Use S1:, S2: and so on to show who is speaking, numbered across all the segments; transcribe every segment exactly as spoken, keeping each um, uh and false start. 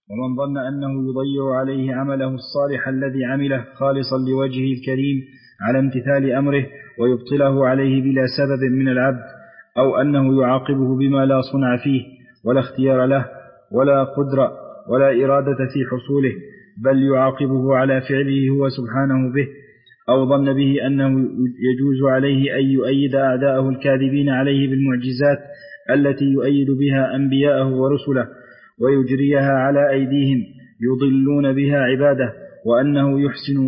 S1: ومن ظن أنه يضيع عليه عمله الصالح الذي عمله خالصا لوجهه الكريم على امتثال أمره ويبطله عليه بلا سبب من العبد، أو أنه يعاقبه بما لا صنع فيه ولا اختيار له ولا قدرة ولا إرادة في حصوله، بل يعاقبه على فعله هو سبحانه به، أو ظن به أنه يجوز عليه أن يؤيد أعداءه الكاذبين عليه بالمعجزات التي يؤيد بها أنبياءه ورسله ويجريها على أيديهم يضلون بها عباده، وأنه يحسن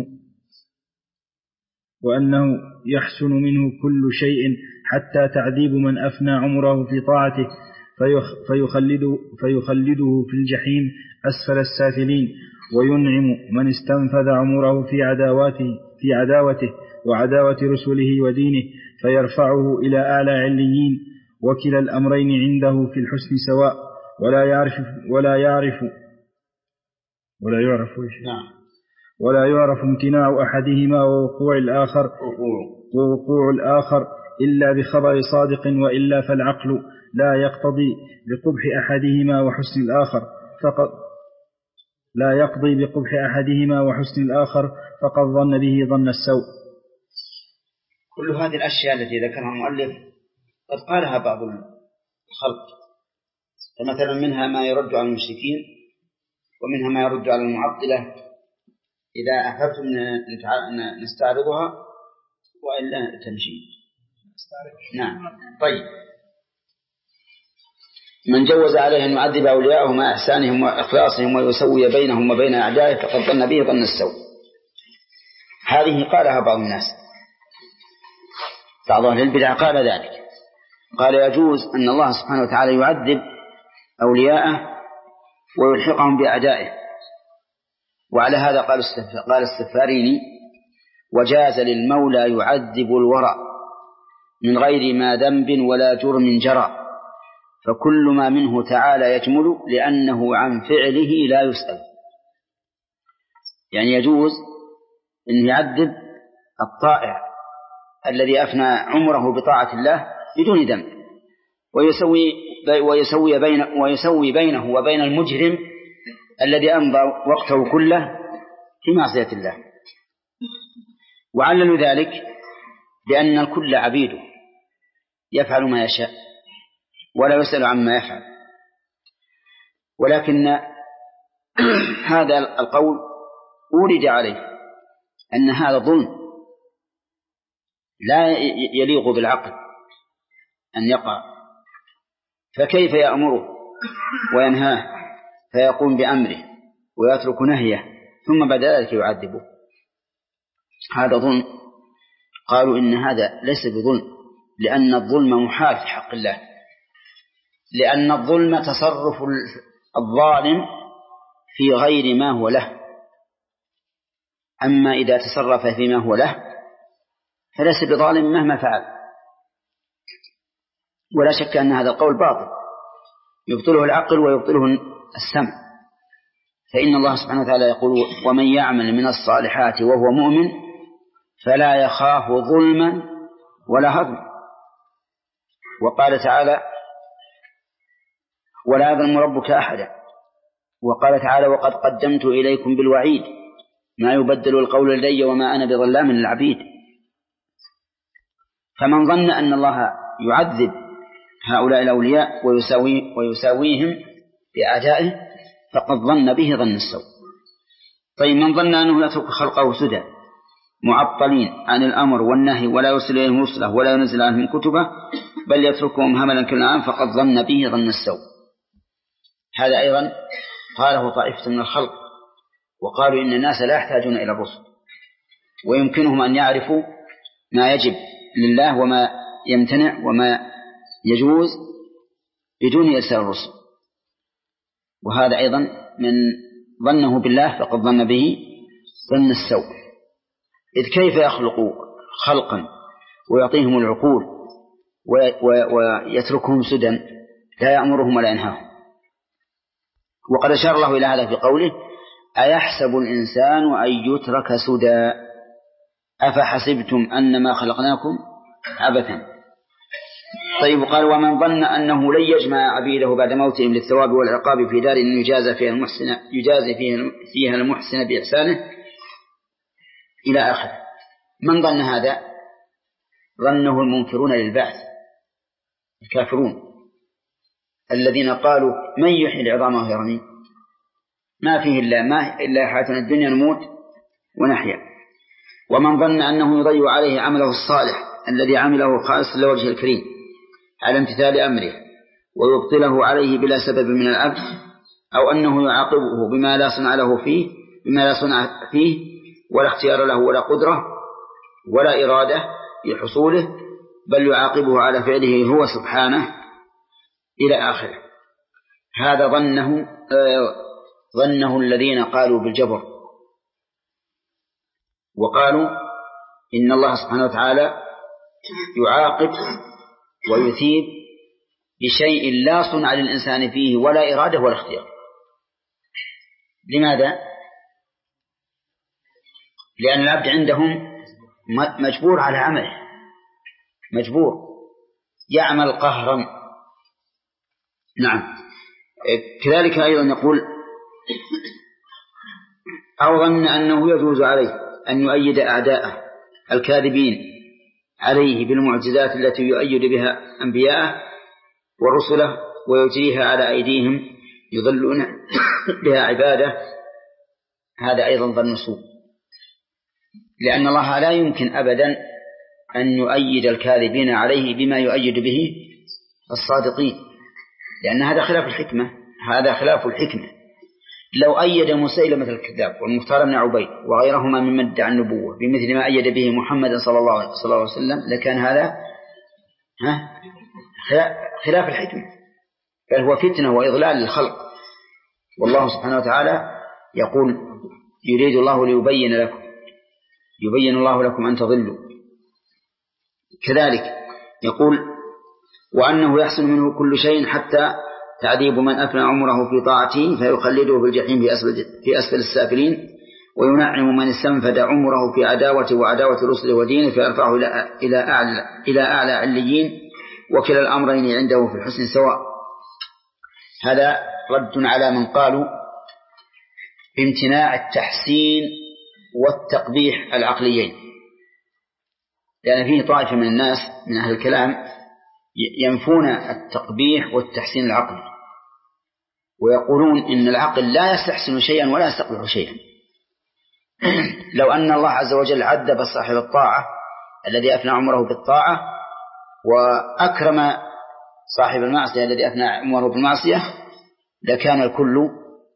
S1: وأنه يحسن منه كل شيء حتى تعذيب من أفنى عمره في طاعته فيخلده, فيخلده في الجحيم أسفل السافلين، وينعم من استنفذ عمره في عداوته, في عداوته وعداوة رسله ودينه فيرفعه إلى أعلى عليين. وكلا الأمرين عنده في الحسن سواء، ولا يعرف ولا يعرف ولا يعرف
S2: نعم
S1: ولا يعرف امتناع أحدهما ووقوع الآخر ووقوع الآخر إلا بخبر صادق، وإلا فالعقل لا يقتضي بقبح أحدهما وحسن الآخر فقط لا يقضي بقبح أحدهما وحسن الآخر فقد ظن به ظن السوء.
S2: كل هذه الأشياء التي ذكرها المؤلف قد قالها بعض الخلق، فمثلا منها ما يرد على المشركين، ومنها ما يرد على المعطلة إذا أحببتم أن نستعرضها وإلا تمشي. نعم. طيب، من جوز عليه أن يعذب أولياءه مع إحسانهم وإخلاصهم ويسوي بينهم وبين أعدائه فقد ظن به ظن السوء. هذه قالها بعض الناس، بعض أهل البدع قال ذلك، قال يجوز أن الله سبحانه وتعالى يعذب أولياءه ويلحقهم بأعدائه، وعلى هذا قال قال السفاريني: وجاز للمولى يعذب الورى من غير ما ذنب ولا جرم جرى، فكل ما منه تعالى يجمل لأنه عن فعله لا يسأل. يعني يجوز أن يعذب الطائع الذي أفنى عمره بطاعة الله بدون ذنب، ويسوي ويسوي بين ويسوي بينه وبين المجرم الذي أمضى وقته كله في معصية الله. وعلل ذلك بأن الكل عبيده يفعل ما يشاء ولا يسأل عما يفعل، ولكن هذا القول أورد عليه أن هذا ظلم لا يليق بالعقل أن يقع، فكيف يأمره وينهاه فيقوم بأمره ويترك نهيه ثم بعد ذلك يعذبه؟ هذا ظلم. قالوا إن هذا ليس بظلم، لأن الظلم محال في حق الله، لأن الظلم تصرف الظالم في غير ما هو له، أما إذا تصرف فيما هو له فليس بظالم مهما فعل. ولا شك أن هذا القول باطل يبطله العقل ويبطله السمع، فإن الله سبحانه وتعالى يقول: ومن يعمل من الصالحات وهو مؤمن فلا يخاف ظلما ولا هضما. وقال تعالى: ولا يظلم ربك أحدا. وقال تعالى: وقد قدمت إليكم بالوعيد ما يبدل القول لدي وما أنا بظلام للعبيد. فمن ظن أن الله يعذب هؤلاء الأولياء ويساوي ويساويهم بأعدائه فقد ظن به ظن السوء. طيب، من ظن أنه يترك خلقه سدى معطلين عن الأمر والنهي ولا يرسل إليهم رسله ولا ينزل عنهم كتبه بل يتركهم هملا كالأنعام فقد ظن به ظن السوء. هذا أيضا قاله طائفة من الخلق، وقالوا إن الناس لا يحتاجون إلى الرسل ويمكنهم أن يعرفوا ما يجب لله وما يمتنع وما يجوز بدون إرسال الرسل. وهذا أيضا من ظنه بالله فقد ظن به ظن السوء، إذ كيف يخلق خلقا ويعطيهم العقول ويتركهم سدى لا يأمرهم ولا ينهاهم؟ وقد أشار الله إلى هذا في قوله: أيحسب الإنسان أن يترك سدى أفحسبتم أنما خلقناكم عبثا. طيب قال ومن ظن أنه لن يجمع عبيده بعد موتهم للثواب والعقاب في دار يجازى فيها المحسن يجازي فيها المحسن بإحسانه إلى آخر. من ظن هذا؟ ظنه المنكرون للبعث الكافرون الذين قالوا من يحيي العظام وهي رميم ما فيه إلا ما إلا حياتنا الدنيا نموت ونحيا. ومن ظن أنه يضيع عليه عمله الصالح الذي عمله خالصا لوجه الكريم على امتثال أمره ويبطله عليه بلا سبب من العبد أو أنه يعاقبه بما لا صنع له فيه بما لا صنع فيه ولا اختيار له ولا قدرة ولا إرادة لحصوله بل يعاقبه على فعله هو سبحانه إلى آخره. هذا ظنه آه ظنه الذين قالوا بالجبر وقالوا إن الله سبحانه وتعالى يعاقب ويثيب بشيء لا صنع للإنسان فيه ولا إرادة ولا اختيار. لماذا؟ لأن العبد عندهم مجبور على عمله مجبور يعمل قهرا. نعم. كذلك أيضا يقول أو ظن أنه يجوز عليه أن يؤيد أعداءه الكاذبين عليه بالمعجزات التي يؤيد بها أنبياءه ورسله ويجريها على أيديهم يضلون بها عباده. هذا أيضا ظن سوء لأن الله لا يمكن أبدا أن يؤيد الكاذبين عليه بما يؤيد به الصادقين لأن هذا خلاف الحكمة هذا خلاف الحكمة. لو أيد مسيلمة الكذاب والمختار بن عبيد وغيرهما ممن ادعى النبوة بمثل ما أيد به محمد صلى الله عليه وسلم لكان هذا ها خلاف الحكمة بل هو فتنة وإضلال للخلق. والله سبحانه وتعالى يقول يريد الله ليبين لكم يبين الله لكم أن تضلوا. كذلك يقول وأنه يحصل منه كل شيء حتى تعذيب من أفنى عمره في طاعته فيخلده في الجحيم في أسفل, في أسفل السافلين وينعم من استنفد عمره في عداوة وعداوة رسله ودينه فيرفعه إلى أعلى, إلى أعلى عليين وكلا الأمرين عنده في الحسن سواء. هذا رد على من قالوا بامتناع التحسين والتقبيح العقليين لأن فيه طائفة من الناس من أهل الكلام ينفون التقبيح والتحسين العقلي ويقولون إن العقل لا يستحسن شيئا ولا يستقبح شيئا. لو أن الله عز وجل عذب صاحب الطاعة الذي أفنى عمره بالطاعة وأكرم صاحب المعصية الذي أفنى عمره بالمعصية لكان الكل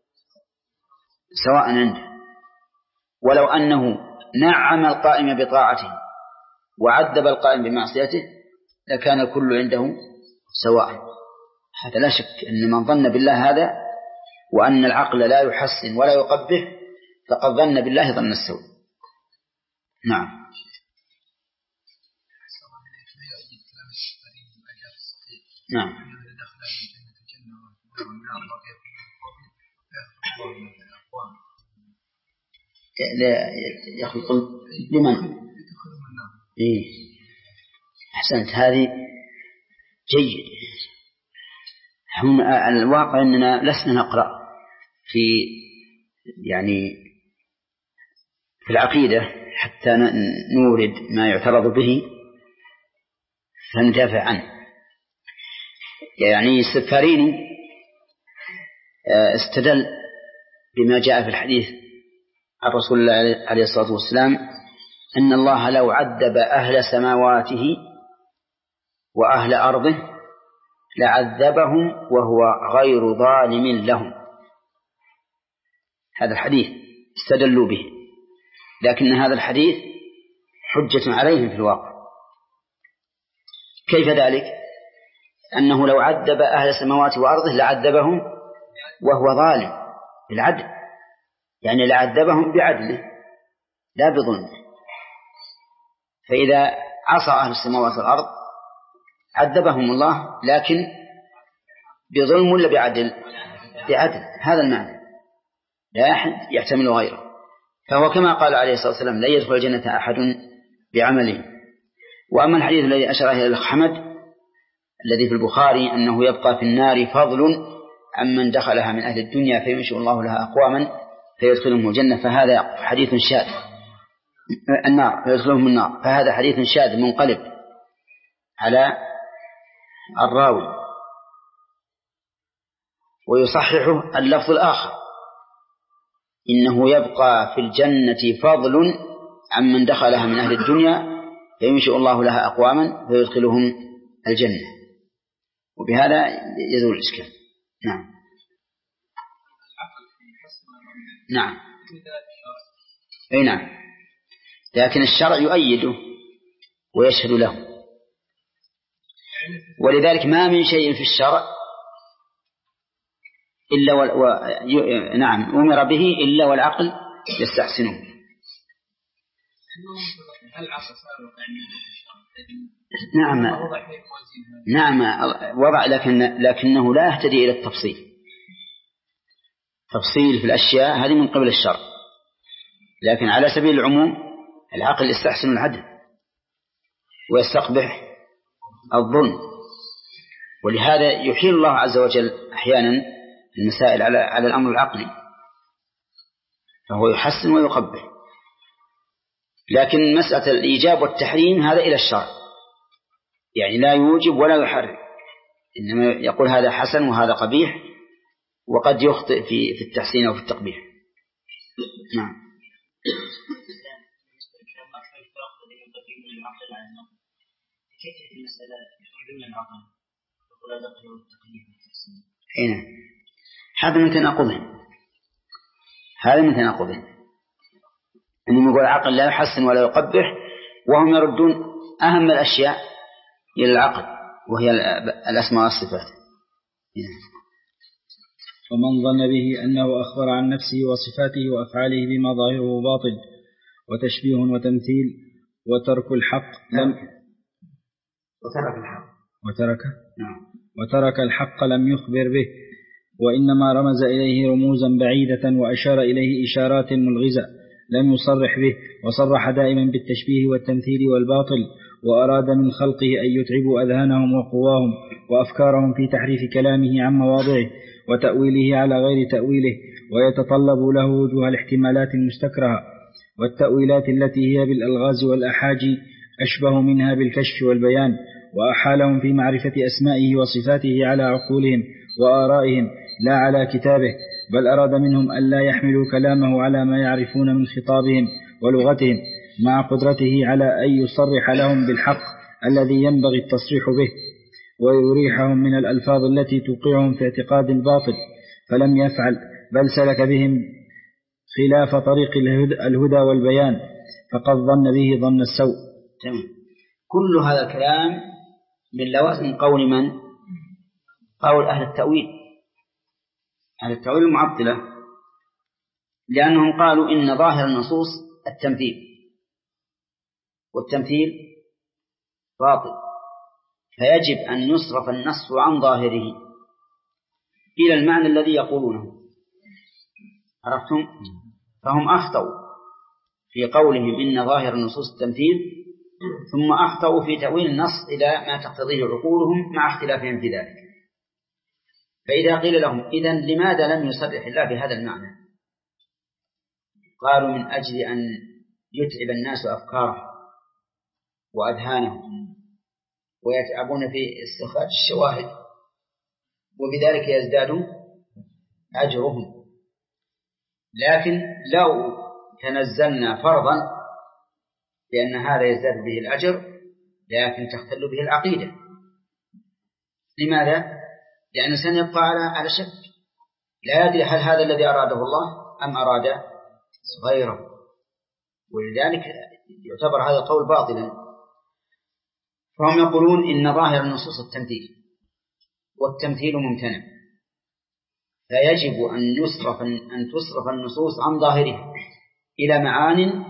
S2: سواء عنده. ولو أنه نعم القائم بطاعته وعذب القائم بمعصيته لكان الكل عنده سواء. هذا لا شك أن من ظن بالله هذا وأن العقل لا يحسن ولا يقبح فقد ظن بالله ظن السوء. نعم. نعم. لا يخلق لمن إيه أحسنت هذه جيد. هم الواقع أننا لسنا نقرأ في يعني في العقيدة حتى نورد ما يعترض به فندافع عنه. يعني السفاريني استدل بما جاء في الحديث عن رسول الله عليه الصلاة والسلام أن الله لو عذب أهل سماواته وأهل أرضه لعذبهم وهو غير ظالم لهم. هذا الحديث استدلوا به لكن هذا الحديث حجة عليهم في الواقع. كيف ذلك؟ أنه لو عذب أهل السماوات وأرضه لعذبهم وهو ظالم بالعدل يعني لعذبهم بعدله لا بظلم. فإذا عصى أهل السماوات والأرض عذبهم الله لكن بظلم ولا بعدل؟ بعدل. هذا المعنى لا أحد يحتمل غيره. فهو كما قال عليه الصلاة والسلام لا يدخل الجنة أحد بعمله. وأما الحديث الذي أشار إليه الأخ حمد الذي في البخاري أنه يبقى في النار فضل عمن دخلها من أهل الدنيا فينشئ الله لها أقواما فيدخلهم الجنة، فهذا حديث شاذ. النار فيدخلهم النار، فهذا حديث شاذ منقلب على الراوي، ويصححه اللفظ الآخر إنه يبقى في الجنة فضل عمن دخلها من أهل الدنيا فينشئ الله لها أقواما فيدخلهم الجنة، وبهذا يزول الإشكال. نعم نعم أي نعم، لكن الشرع يؤيده ويشهد له، ولذلك ما من شيء في الشرع إلا وال... و... ي... نعم أمر به إلا والعقل يستحسنه. نعم نعم وضع، لكن لكنه لا يهتدي إلى التفصيل. تفصيل في الأشياء هذه من قبل الشرع، لكن على سبيل العموم العقل يستحسن العدل ويستقبح الظلم، ولهذا يحيل الله عز وجل أحيانا المسائل على على الأمر العقلي، فهو يحسن ويقبح. لكن مسألة الإيجاب والتحريم هذا إلى الشرع، يعني لا يوجب ولا يحرم، إنما يقول هذا حسن وهذا قبيح، وقد يخطئ في في التحسين أو في التقبيح. نعم هنا هذا من تناقضهم، هذا من تناقضهم أنهم يقول العقل لا يحسن ولا يقبح، وهم يردون أهم الأشياء إلى العقل وهي الأسماء والصفات.
S1: ومن ظن به أنه أخبر عن نفسه وصفاته وأفعاله بما ظاهره باطل وتشبيه وتمثيل وترك الحق لم
S2: وترك الحق
S1: وترك وترك الحق لم يخبر به، وإنما رمز إليه رموزا بعيدة وأشار إليه إشارات ملغزة لم يصرح به، وصرح دائما بالتشبيه والتمثيل والباطل، وأراد من خلقه أن يتعبوا أذهانهم وقواهم وأفكارهم في تحريف كلامه عن مواضعه وتأويله على غير تأويله، ويتطلب له وجوه الاحتمالات المستكرهة والتأويلات التي هي بالألغاز والأحاجي أشبه منها بالكشف والبيان، وأحالهم في معرفة أسمائه وصفاته على عقولهم وآرائهم لا على كتابه، بل أراد منهم أن لا يحملوا كلامه على ما يعرفون من خطابهم ولغتهم، مع قدرته على أن يصرح لهم بالحق الذي ينبغي التصريح به، ويريحهم من الألفاظ التي توقعهم في اعتقاد الباطل، فلم يفعل، بل سلك بهم خلاف طريق الهدى والبيان، فقد ظن به ظن السوء.
S2: كل هذا الكلام من لوازم قول من؟ قول أهل التأويل، أهل التأويل المعطلة، لأنهم قالوا إن ظاهر النصوص التمثيل، والتمثيل باطل، فيجب أن يصرف النص عن ظاهره إلى المعنى الذي يقولونه. عرفتم؟ فهم أخطأوا في قولهم إن ظاهر النصوص التمثيل، ثم أخطأوا في تأويل النص إلى ما تقتضيه عقولهم مع اختلافهم في ذلك. فإذا قيل لهم إذن لماذا لم يصرح الله بهذا المعنى؟ قالوا من أجل أن يتعب الناس أفكارهم وأذهانهم ويتعبون في استخراج الشواهد، وبذلك يزداد أجرهم. لكن لو تنزلنا فرضا لأن هذا يزداد به الأجر، لكن تختل به العقيدة. لماذا؟ لأن الإنسان يبقى على على شك، لا يدري هل هذا الذي أراده الله أم أراد غيره، ولذلك يعتبر هذا القول باطلا. فهم يقولون إن ظاهر النصوص التمثيل، والتمثيل ممتنع، فيجب أن يصرف أن تصرف النصوص عن ظاهرها إلى معان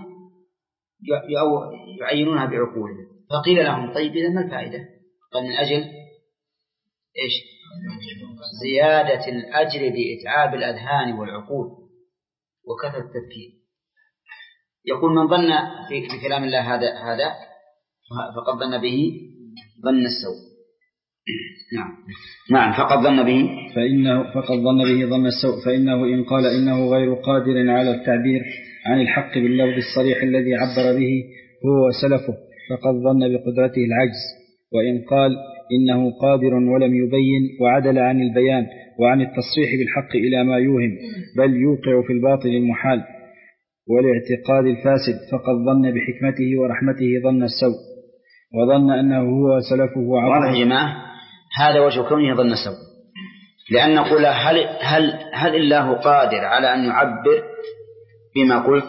S2: يعينونها بعقولهم. فقيل لهم طيب إذا ما الفائدة؟ قال من أجل إيش؟ زيادة الأجر بإتعاب الأذهان والعقول وكثرة التفكير. يقول من ظن في كلام الله هذا هذا فقد ظن به ظن السوء. نعم نعم فقد ظن به
S1: فإنه فقد ظن به ظن السوء، فإنه إن قال إنه غير قادر على التعبير عن الحق باللفظ الصريح الذي عبر به هو وسلفه فقد ظن بقدرته العجز، وإن قال إنه قادر ولم يبين وعدل عن البيان وعن التصريح بالحق إلى ما يوهم بل يوقع في الباطل المحال والاعتقاد الفاسد فقد ظن بحكمته ورحمته ظن السوء، وظن أنه هو وسلفه
S2: واضح يا جماعة. هذا وجه كونه ظن السوء، لأن نقول هل, هل, هل الله قادر على أن يعبر بما قلت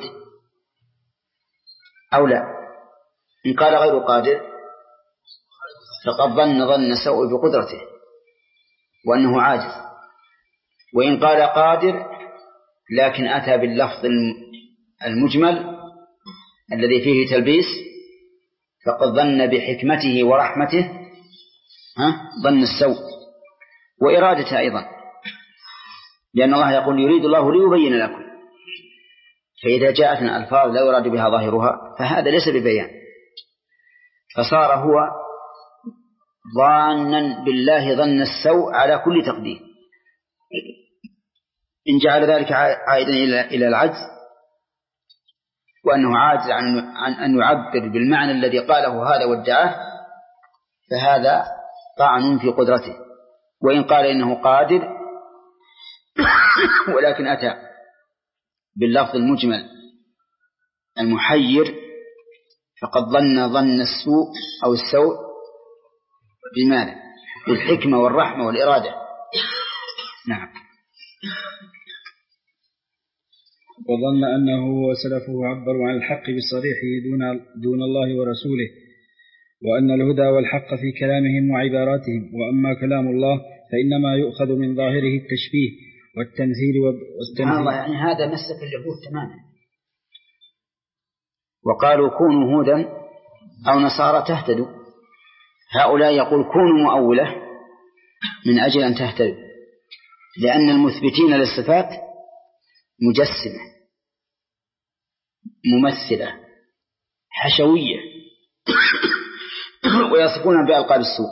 S2: أو لا؟ إن قال غير قادر فقد ظن ظن السوء بقدرته وأنه عاجز، وإن قال قادر لكن أتى باللفظ المجمل الذي فيه تلبيس فقد ظن بحكمته ورحمته ها ظن السوء وإرادته أيضا، لأن الله يقول يريد الله ليبين لكم، فإذا جاءتنا ألفاظ لا يراد بها ظاهرها فهذا ليس ببيان، فصار هو ظانا بالله ظن السوء على كل تقدير. إن جعل ذلك عائدا إلى العجز وأنه عاجز عن أن يعبر بالمعنى الذي قاله هذا وادعاه فهذا طعن في قدرته، وإن قال إنه قادر ولكن أتى باللفظ المجمل المحير فقد ظن ظن السوء أو السوء بماذا؟ بالحكمة والرحمة والإرادة. نعم.
S1: وظن أنه وسلفه عبروا عن الحق بصريحه دون, دون الله ورسوله، وأن الهدى والحق في كلامهم وعباراتهم، وأما كلام الله فإنما يؤخذ من ظاهره التشبيه والتمثيل والتمثيل.
S2: الله يعني هذا مسك اليهود تماما، وقالوا كونوا هودا أو نصارى تهتدوا، هؤلاء يقول كونوا مؤولة من أجل أن تهتدوا، لأن المثبتين للصفات مجسمة ممثلة حشوية ويصفون بألقاب السوء.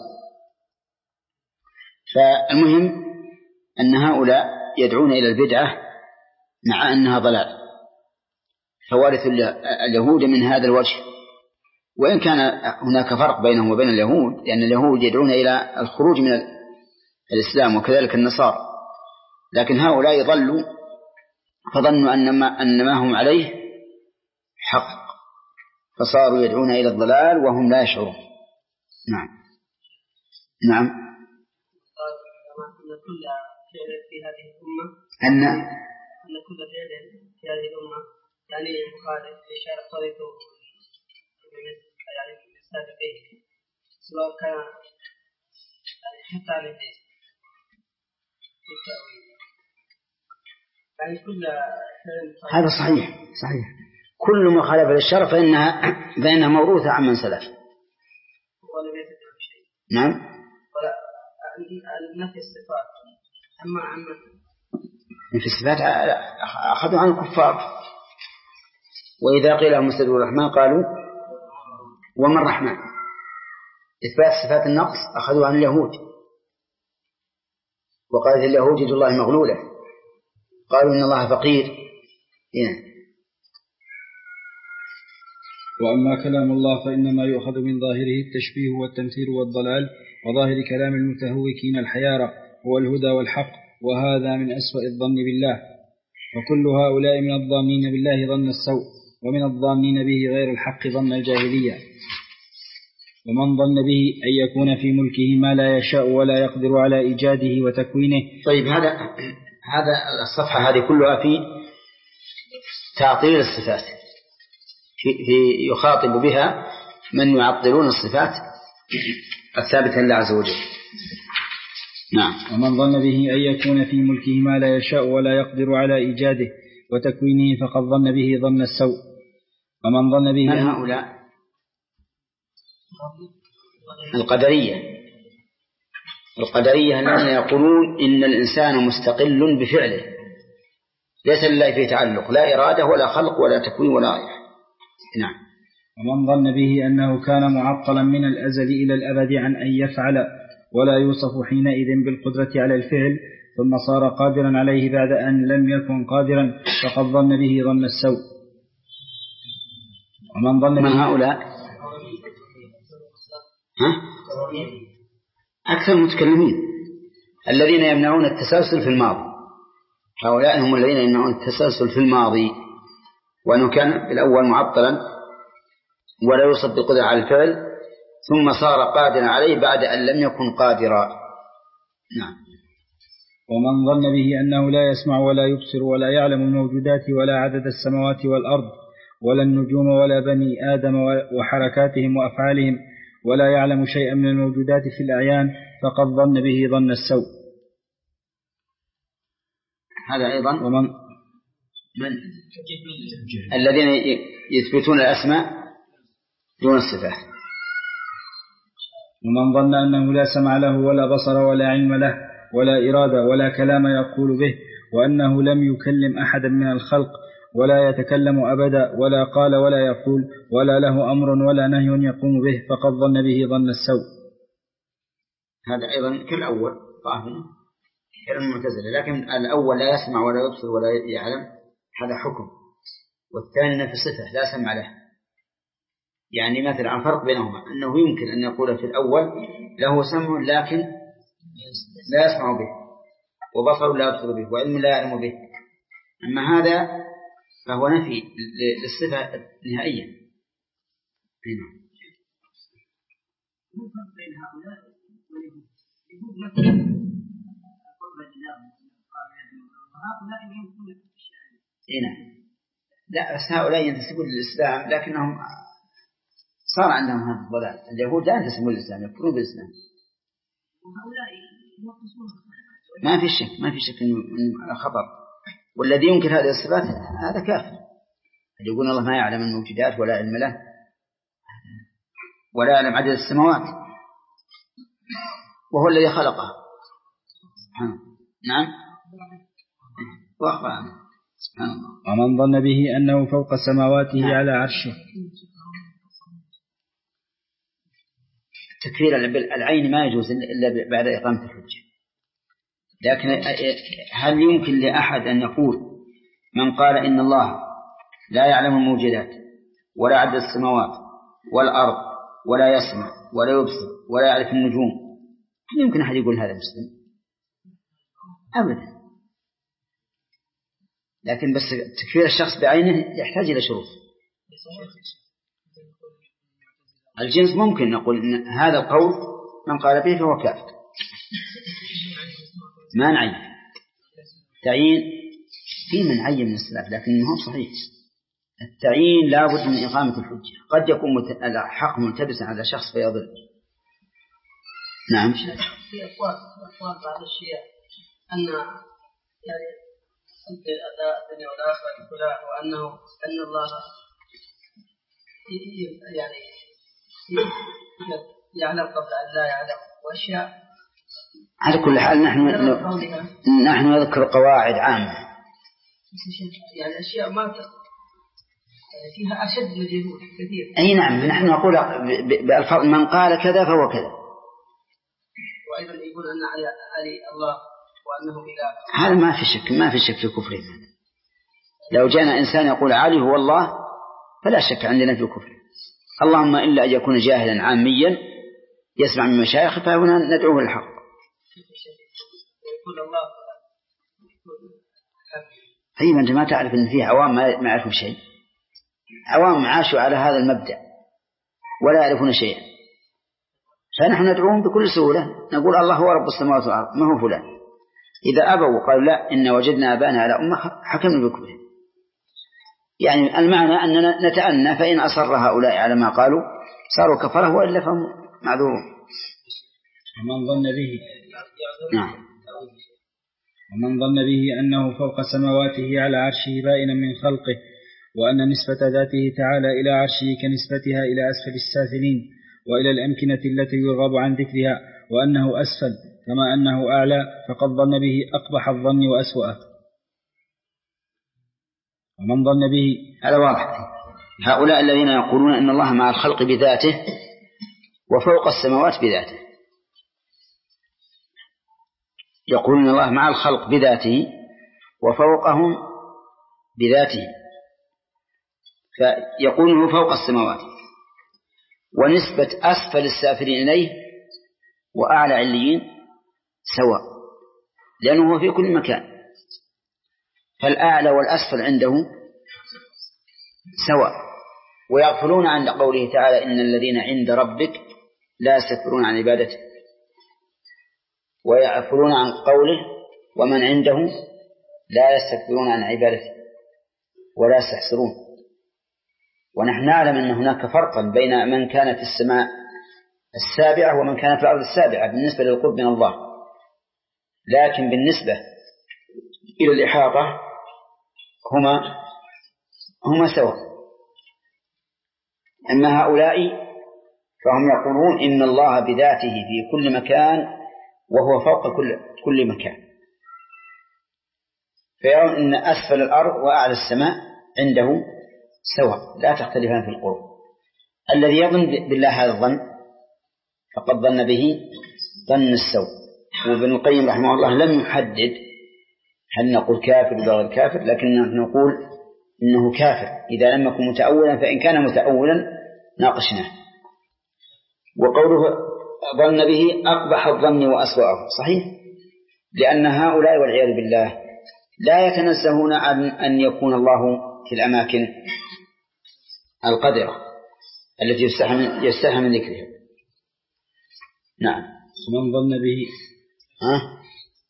S2: فالمهم أن هؤلاء يدعون إلى البدعة مع أنها ضلال، فوارث اليهود من هذا الوجه، وإن كان هناك فرق بينهم وبين اليهود، لأن اليهود يدعون إلى الخروج من الإسلام وكذلك النصارى، لكن هؤلاء ضلوا فظنوا أن ما, أن ما هم عليه حق فصاروا يدعون إلى الضلال وهم لا يشعرون. نعم نعم.
S3: أن كل فعل في هذه الأمة
S2: أن
S3: أن كل فعل في هذه الأمة يعني مخالف لشرع طريقه يعني من السابقين، سواء كان يعني حتى عن الدين يعني كل
S2: هذا صحيح صحيح كل مخالفة للشرع فإنها فإنها موروثة عن من سلف.
S3: ولم يتبع بشيء.
S2: نعم.
S3: ولا نفي الصفات أما عن
S2: في الصفات أخذوا عن الكفار، وإذا قيل لهم استدعوا الرحمن قالوا وما الرحمن. إثبات صفات النقص أخذوا عن اليهود، وقالت اليهود يد الله مغلولة، قالوا إن الله فقير. يعني.
S1: وأما كلام الله فإنما يؤخذ من ظاهره التشبيه والتمثيل والضلال، وظاهر كلام المتهوكين الحيارى هو الهدى والحق، وهذا من أسوأ الظن بالله. وكل هؤلاء من الظانين بالله ظن السوء، ومن الظانين به غير الحق ظن الجاهلية. ومن ظن به أن يكون في ملكه ما لا يشاء ولا يقدر على إيجاده وتكوينه.
S2: طيب هذا هذا الصفحة هذه كلها في تعطيل الصفات، في يخاطب بها من يعطلون الصفات الثابتة لله عز وجل. نعم.
S1: ومن ظن به أن يكون في ملكه ما لا يشاء ولا يقدر على إيجاده وتكوينه فقد ظن به ظن السوء. ومن ظن به
S2: من هؤلاء؟ القدرية. القدرية الذين يقولون إن الإنسان مستقل بفعله، ليس لله فيه تعلق، لا إرادة ولا خلق ولا تكوين ولا غيره. نعم.
S1: ومن ظن به أنه كان معطلا من الأزل إلى الأبد عن أن يفعل ولا يوصف حينئذ بالقدرة على الفعل، ثم صار قادرا عليه بعد أن لم يكن قادرا، فقد ظن به ظن السوء. ومن ظن
S2: من هؤلاء ها؟ أكثر المتكلمين الذين يمنعون التسلسل في الماضي، هؤلاء هم الذين يمنعون التسلسل في الماضي، وأنه كان الأول معطلا ولا يوصف بالقدرة على الفعل، ثم صار قادرا عليه بعد أن لم يكن قادرا. نعم.
S1: ومن ظن به أنه لا يسمع ولا يبصر ولا يعلم الموجودات ولا عدد السماوات والأرض ولا النجوم ولا بني آدم وحركاتهم وأفعالهم ولا يعلم شيئا من الموجودات في الأعيان، فقد ظن به ظن السوء.
S2: هذا أيضا
S1: ومن
S2: من الذين يثبتون الأسماء دون الصفات.
S1: ومن ظن أنه لا سمع له ولا بصر ولا علم له ولا إرادة ولا كلام يقول به، وأنه لم يكلم أحدا من الخلق ولا يتكلم أبدا ولا قال ولا يقول ولا له أمر ولا نهي يقوم به، فقد ظن به ظن السوء.
S2: هذا أيضا كالأول طاهر المعتزلة، لكن الأول لا يسمع ولا يبصر ولا يعلم، هذا حكم، والثاني في صفة لا سمع له. يعني مثلا الفرق بينهما أنه يمكن أن يقول في الأول له سمع لكن لا يسمع به، وبصر لا يبصر به، وعلم لا يعلم به. أما هذا فهو نفي للصفة نهائيا. هنا
S3: بين هؤلاء واليهود مثلا قبل الإسلام وهؤلاء ينكرون الأشياء.
S2: هنا لا، بس هؤلاء ينتسبون للإسلام لكنهم صار عندهم هذا الضلال. اليهود لا ينتسبون للإسلام، يكفرون بالإسلام.
S3: وهؤلاء ينقصون،
S2: ما في شك ما في شك إنه خطر. والذي ينكر هذه الصفات هذا كافر. يقول الله ما يعلم الموجودات ولا علم له ولا يعلم عدد السماوات وهو الذي خلقها. نعم. وأخبر سبحان الله.
S1: ومن ظن به أنه فوق سماواته نعم. على عرشه.
S2: تكفير العين ما يجوز إلا بعد إقامة الحجة. لكن هل يمكن لأحد أن يقول من قال إن الله لا يعلم الموجودات ولا عدد السماوات والأرض ولا يسمع ولا يبصر ولا يعرف النجوم، هل يمكن أحد يقول هذا مسلم؟ أبدا. لكن بس تكفير الشخص بعينه يحتاج إلى شروط. الجنس ممكن نقول إن هذا القول من قال به فهو كافر، ما نعين تعيين في من عين من السلف، لكن ما هو صحيح. التعيين لا بد من إقامة الحجة. قد يكون الحق ملتبسا على شخص فيضل. نعم.
S3: في أقوال أقوال بعض الشيعة أن يعني الأداء الدنيا والآخرة كلها، وأنه أن الله يعني يعلم قبل أن لا يعلم، وأشياء.
S2: على كل حال نحن نحن نذكر قواعد عامة،
S3: يعني أشياء ما فيها أشد من اليهود كثير.
S2: أي نعم، نحن نقول بالفرق من قال كذا فهو كذا.
S3: وأيضا يقول أن علي الله وأنه إله.
S2: هذا ما في شك ما في شك في كفره. لو جاءنا إنسان يقول علي هو الله فلا شك عندنا في كفره، اللهم إلا أن يكون جاهلا عاميا يسمع من مشايخ، فهنا ندعوه للحق. أي أنت ما تعرف أن فيه عوام ما يعرفون شيء، عوام عاشوا على هذا المبدأ ولا يعرفون شيئا، فنحن ندعوهم بكل سهولة، نقول الله هو رب السماوات والأرض ما هو فلان. إذا أبوا وقالوا لا إن وجدنا آباءنا على أمة حكمنا بكفرهم. يعني المعنى أننا نتأنى، فإن أصر هؤلاء على ما قالوا صاروا كفره، وإلا فهم معذورون.
S1: ومن ظن به
S2: نعم.
S1: ومن ظن به أنه فوق سماواته على عرشه بائنا من خلقه، وأن نسبة ذاته تعالى إلى عرشه كنسبتها إلى أسفل السافلين وإلى الأمكنة التي يرغب عن ذكرها، وأنه أسفل كما أنه أعلى، فقد ظن به أقبح الظن وأسوأه. ومن ظن به
S2: هذا واضح. هؤلاء الذين يقولون أن الله مع الخلق بذاته وفوق السماوات بذاته، يقولون الله مع الخلق بذاته وفوقهم بذاته، فيقول فوق السماوات. ونسبة أسفل السافلين إليه وأعلى عليين سواء، لأنه هو في كل مكان، فالأعلى والأسفل عنده سواء. ويغفلون عن قوله تعالى إن الذين عند ربك لا يستكبرون عن عبادته، ويغفلون عن قوله ومن عنده لا يستكبرون عن عبادته ولا يستحسرون. ونحن نعلم أن هناك فرقا بين من كانت السماء السابعة ومن كانت الأرض السابعة بالنسبة للقرب من الله، لكن بالنسبة إلى الإحاطة هما هما سواء. أما هؤلاء فهم يقولون إن الله بذاته في كل مكان وهو فوق كل, كل مكان، فيرون أن أسفل الأرض وأعلى السماء عنده سواء لا تختلفان في القرب. الذي يظن بالله هذا الظن فقد ظن به ظن السوء. وابن القيم رحمه الله لم يحدد هل نقول كافر ولا غير كافر، لكن نقول إنه كافر إذا لم يكن متأولا، فإن كان متأولا ناقشناه. وقوله ظن به أقبح الظن وأسوأه صحيح، لأن هؤلاء والعياذ بالله لا يتنزهون عن أن يكون الله في الأماكن القدرة التي يستحى من ذكرها. نعم.
S1: ومن ظن به
S2: ها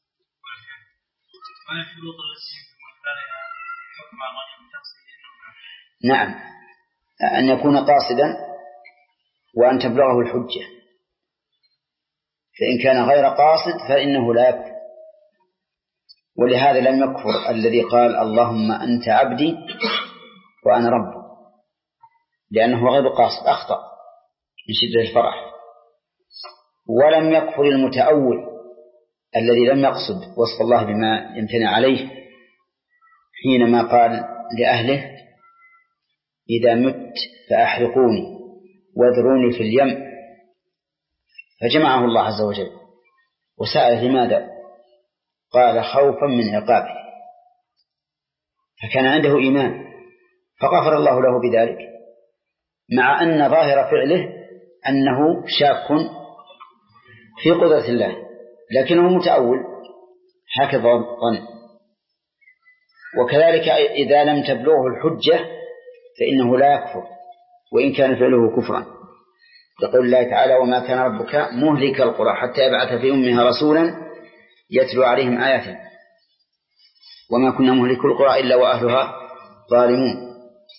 S2: نعم أن يكون قاصدا وأن تبلغه الحجة، فإن كان غير قاصد فإنه لا يكفر. ولهذا لم يكفر الذي قال اللهم أنت عبدي وأنا رب، لأنه غير قاصد أخطأ من شدة الفرح. ولم يكفر المتأول الذي لم يقصد وصف الله بما يمتنع عليه حينما قال لأهله إذا مت فأحرقوني واذروني في اليم، فجمعه الله عز وجل وسأل لماذا؟ قال خوفا من عقابه، فكان عنده إيمان فغفر الله له بذلك، مع أن ظاهر فعله أنه شاك في قدرة الله، لكنه متأول هكذا ظن. وكذلك إذا لم تبلغه الحجة فإنه لا يكفر وإن كان فعله كفرا، يقول الله تعالى وما كان ربك مهلك القرى حتى يبعث في أمها رسولا يتلو عليهم آياته وما كنا مهلك القرى إلا وأهلها ظالمون.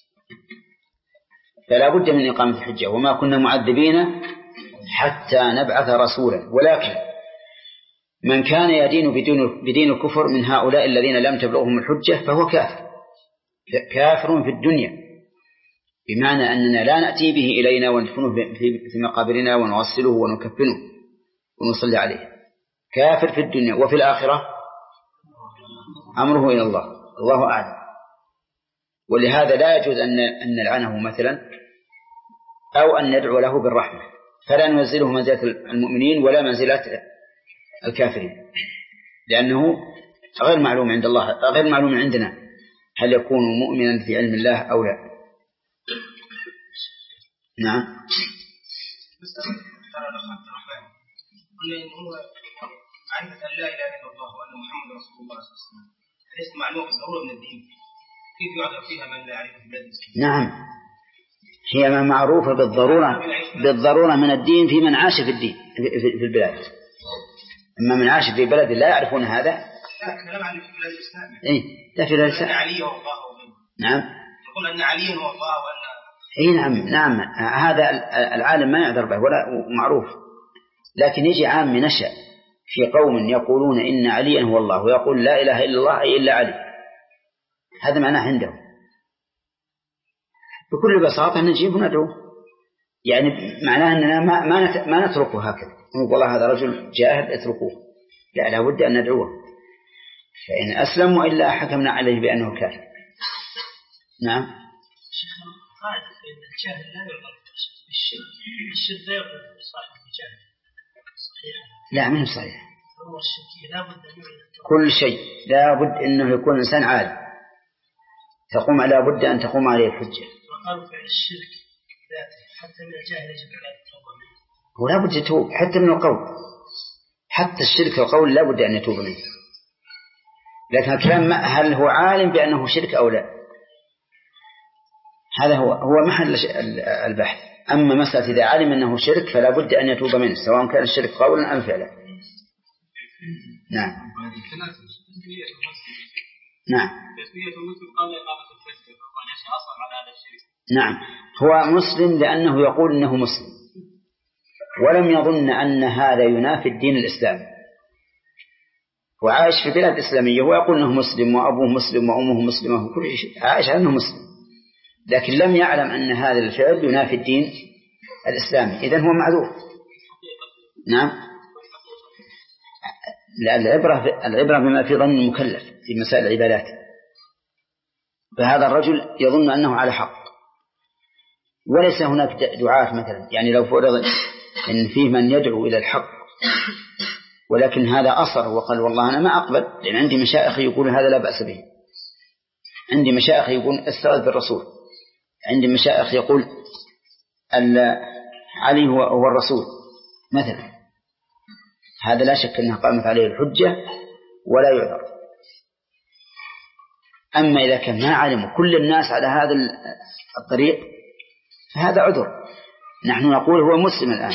S2: فلا بد من إقامة الحجة، وما كنا معذبين حتى نبعث رسولا. ولكن من كان يدين بدين الكفر من هؤلاء الذين لم تبلغهم الحجة فهو كافر كافر في الدنيا، بمعنى أننا لا نأتي به إلينا وندفنه في مقابرنا ونغسله ونكفنه ونصلي عليه، كافر في الدنيا. وفي الآخرة أمره إلى الله، الله أعلم. ولهذا لا يجوز أن نلعنه مثلا أو أن ندعو له بالرحمة، فلا ننزله منزلة المؤمنين ولا منزلة الكافرين، لأنه غير معلوم عند الله غير معلوم عندنا هل يكون مؤمنا في علم الله أو لا. نعم.
S4: معرفة أن لا إله إلا الله وأن محمد رسول الله صلى الله عليه وسلم ليس معلومة ضرورة من الدين، كيف يعذر فيها من لا يعرف بلاد الإسلام؟
S2: نعم، هي ما معروفة بالضرورة بالضرورة من الدين في من عاش في الدين في البلاد. أما من عاش في بلد لا يعرفون هذا
S4: لا كلام عن في بلاد الإسلام.
S2: إيه لا في بلاد الإسلام.
S4: علي هو الله وغيره.
S2: نعم.
S4: يقول أن علي هو الله وأن
S2: إيه نعم نعم هذا العالم ما يعذر به ولا معروف، لكن يجي عام نشأ في قوم يقولون إن عليا هو الله ويقول لا إله إلا الله أي إلا علي، هذا معناه عندهم. بكل بساطة نجيب وندعو، يعني معناه أننا ما ما ما نتركه هكذا نقول والله هذا رجل جاهد اتركوه، لا لا بد أن ندعوه، فإن أسلم وإلا حكمنا عليه بأنه كافر. نعم.
S3: شيخ قاعدة إن الجاهل لا يعذر بالشرك، الشرك لا يعذر صاحب الجاهل، صحيح؟
S2: لا ما هي صحيح. كل شيء لا بد أنه يكون إنسان عالم تقوم لا بد أن تقوم عليه الحجة.
S3: وقالوا فعل الشرك حتى من الجاهل يجب عليه التوبة منه.
S2: هو لا بد يتوب حتى من القول، حتى الشرك القول لا بد أن يتوب منه. لكن الكلام هل هو عالم بأنه شرك أو لا، هذا هو هو محل البحث. أما مسألة إذا علم أنه شرك فلا بد أن يتوب منه سواء كان الشرك قولا أم فعلا. نعم نعم نعم هو مسلم لأنه يقول أنه مسلم ولم يظن أن هذا ينافي الدين الإسلامي، وعايش في بلاد إسلامية ويقول أنه مسلم وأبوه مسلم وأمه مسلمة وكل شيء، عايش على أنه مسلم، لكن لم يعلم أن هذا الفعل ينافي الدين الإسلامي، إذن هو معذور. نعم لا، العبرة العبرة بما في ظن المكلف في مسائل العبادات، فهذا الرجل يظن أنه على حق وليس هناك دعاة مثلا، يعني لو فرض أن فيه من يدعو إلى الحق ولكن هذا أصر وقال والله أنا ما أقبل، لأن عندي مشايخ يقول هذا لا بأس به، عندي مشايخ يقول استغاث بالرسول، عندي مشايخ يقول علي هو الرسول مثلا، هذا لا شك أنها قامت عليه الحجة ولا يعذر. أما إذا كان ما علم كل الناس على هذا الطريق فهذا عذر. نحن نقول هو مسلم الآن،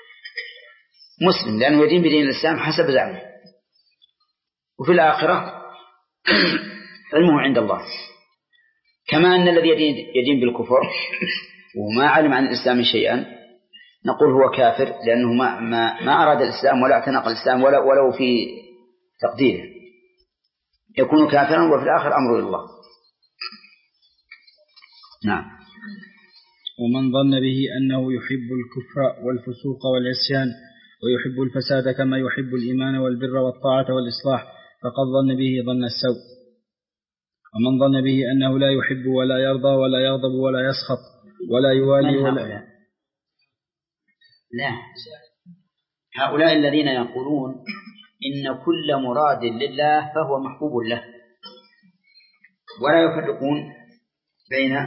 S2: مسلم لأنه يدين بدين الإسلام حسب زعمه، وفي الآخرة علمه عند الله. كما أن الذي يدين, يدين بالكفر وما علم عن الإسلام شيئا نقول هو كافر لأنه ما, ما, ما أراد الإسلام ولا اعتنق الإسلام ولا ولو في تقديره، يكون كافرا وفي الآخر أمره إلى الله. نعم.
S1: ومن ظن به أنه يحب الكفر والفسوق والعصيان ويحب الفساد كما يحب الإيمان والبر والطاعة والإصلاح فقد ظن به ظن السوء. ومن ظن به أنه لا يحب ولا يرضى ولا يغضب ولا يسخط ولا يوالي ولا
S2: لا، هؤلاء الذين يقولون إن كل مراد لله فهو محبوب له ولا يفرقون بين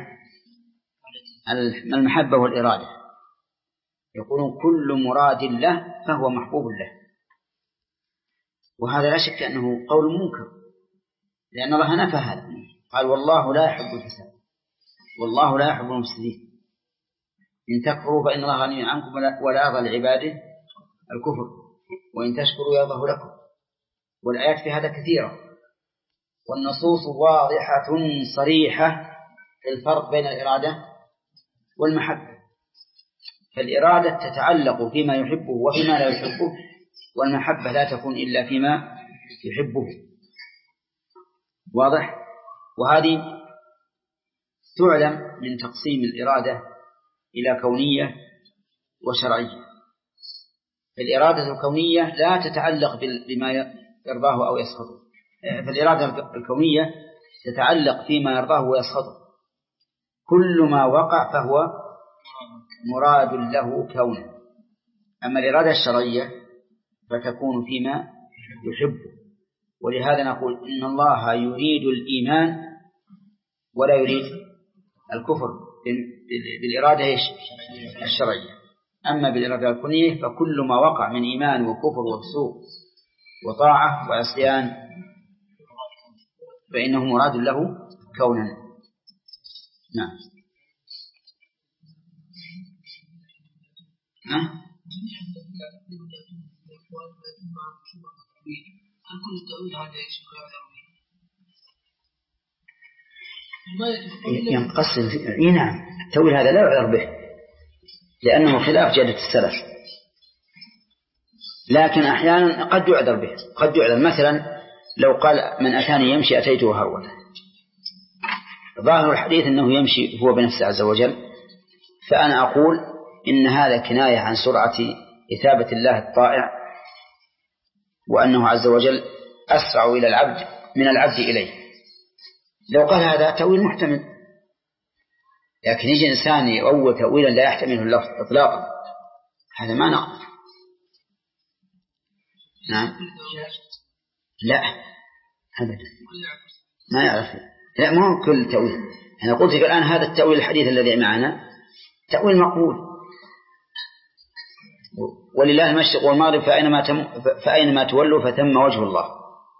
S2: المحبة والإرادة، يقولون كل مراد له فهو محبوب له، وهذا لا شك أنه قول منكر، لأن الله نفى هذا، قال والله لا يحب الفساد والله لا يحب المفسدين، إن تكفروا فإن الله غني عنكم ولا يرضى لعباده الكفر وإن تشكروا يرضه لكم. والآيات في هذا كثيرة، والنصوص واضحة صريحة في الفرق بين الإرادة والمحبة، فالإرادة تتعلق فيما يحبه وفيما لا يحبه، والمحبة لا تكون إلا فيما يحبه. واضح؟ وهذه تعلم من تقسيم الإرادة إلى كونية وشرعية. الإرادة الكونية لا تتعلق بما يرضاه أو يسخطه، فالإرادة الكونية تتعلق فيما يرضاه ويسخطه، كل ما وقع فهو مراد له كونه. أما الإرادة الشرعية فتكون فيما يحبه، ولهذا نقول إن الله يريد الإيمان ولا يريد الكفر بالإرادة الشرعية. أما بالإرادة الكونية فكل ما وقع من إيمان وكفر وفسوق وطاعة وعصيان فإنه مراد له كونا. نعم. ها؟ ينقسم. إيه نعم، التأويل هذا لا يعذر به لأنه خلاف جادة السلف، لكن أحيانا قد يعذر به، قد يعذر. مثلا لو قال من أتاني يمشي أتيته هرولا، ظاهر الحديث أنه يمشي هو بنفسه عز وجل، فأنا أقول إن هذا كناية عن سرعة إثابة الله الطائع، وأنه عز وجل أسرع إلى العبد من العبد إليه. لو قال هذا تأويل محتمل، لكن يجي إنسان يؤول تأويلا لا يحتمله اللفظ إطلاقا، هذا ما نقبل. نعم. لا أبدا ما يعرف. لا مو كل تأويل. أنا قلت لك الآن هذا التأويل الحديث الذي معنا تأويل مقبول، ولله المشرق والمغرب فأينما, تم فأينما تولوا فثم وجه الله.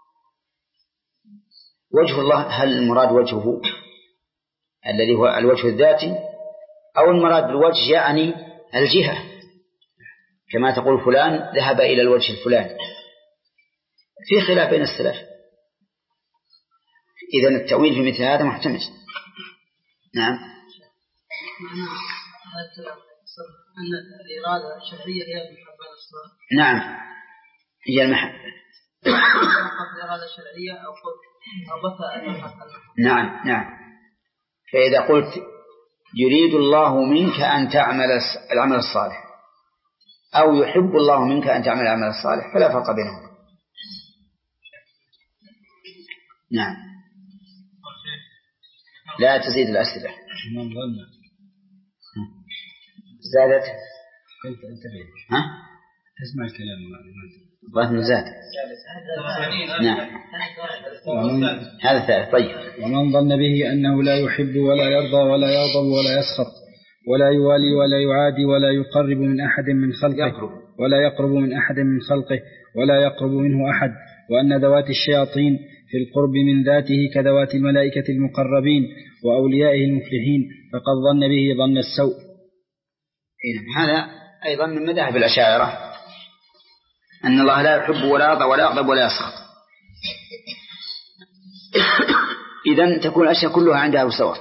S2: وجه الله هل المراد وجهه الذي هو الوجه الذاتي أو المراد بالوجه يعني الجهة، كما تقول فلان ذهب إلى الوجه الفلاني؟ في خلاف بين السلف. إذن التأويل في مثل هذا محتمل. نعم.
S3: أن الإرادة الشرعية هي المحبة الأصلاح.
S2: نعم هي المحبة.
S3: الإرادة الشرعية أو أو بث.
S2: نعم نعم. فإذا قلت يريد الله منك أن تعمل العمل الصالح أو يحب الله منك أن تعمل العمل الصالح فلا فرق بينهم. نعم. لا تزيد الأسئلة. زادت.
S1: كنت انتبه.
S2: ها؟
S1: تسمع الكلام.
S2: ظن زاد. نعم. هذا ثالث. طيب.
S1: ومن ظن به أنه لا يحب ولا يرضى ولا يغضب ولا يسخط ولا يوالي ولا يعادي ولا يقرب من أحد من خلقه
S2: يقرب.
S1: ولا يقرب من أحد من خلقه ولا يقرب منه أحد، وأن ذوات الشياطين في القرب من ذاته كذوات الملائكة المقربين وأوليائه المفلحين، فقد ظن به ظن السوء.
S2: هذا أيضا من مذاهب الأشاعرة أن الله لا يحب ولا يرضى ولا يغضب ولا يسخط. إذن تكون الأشياء كلها عندها سواء،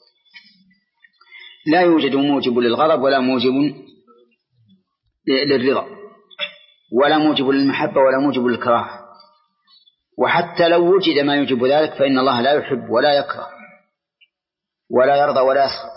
S2: لا يوجد موجب للغضب ولا موجب للرضا ولا موجب للمحبة ولا موجب للكراهة. وحتى لو وجد ما يوجب ذلك فإن الله لا يحب ولا يكره ولا يرضى ولا يسخط.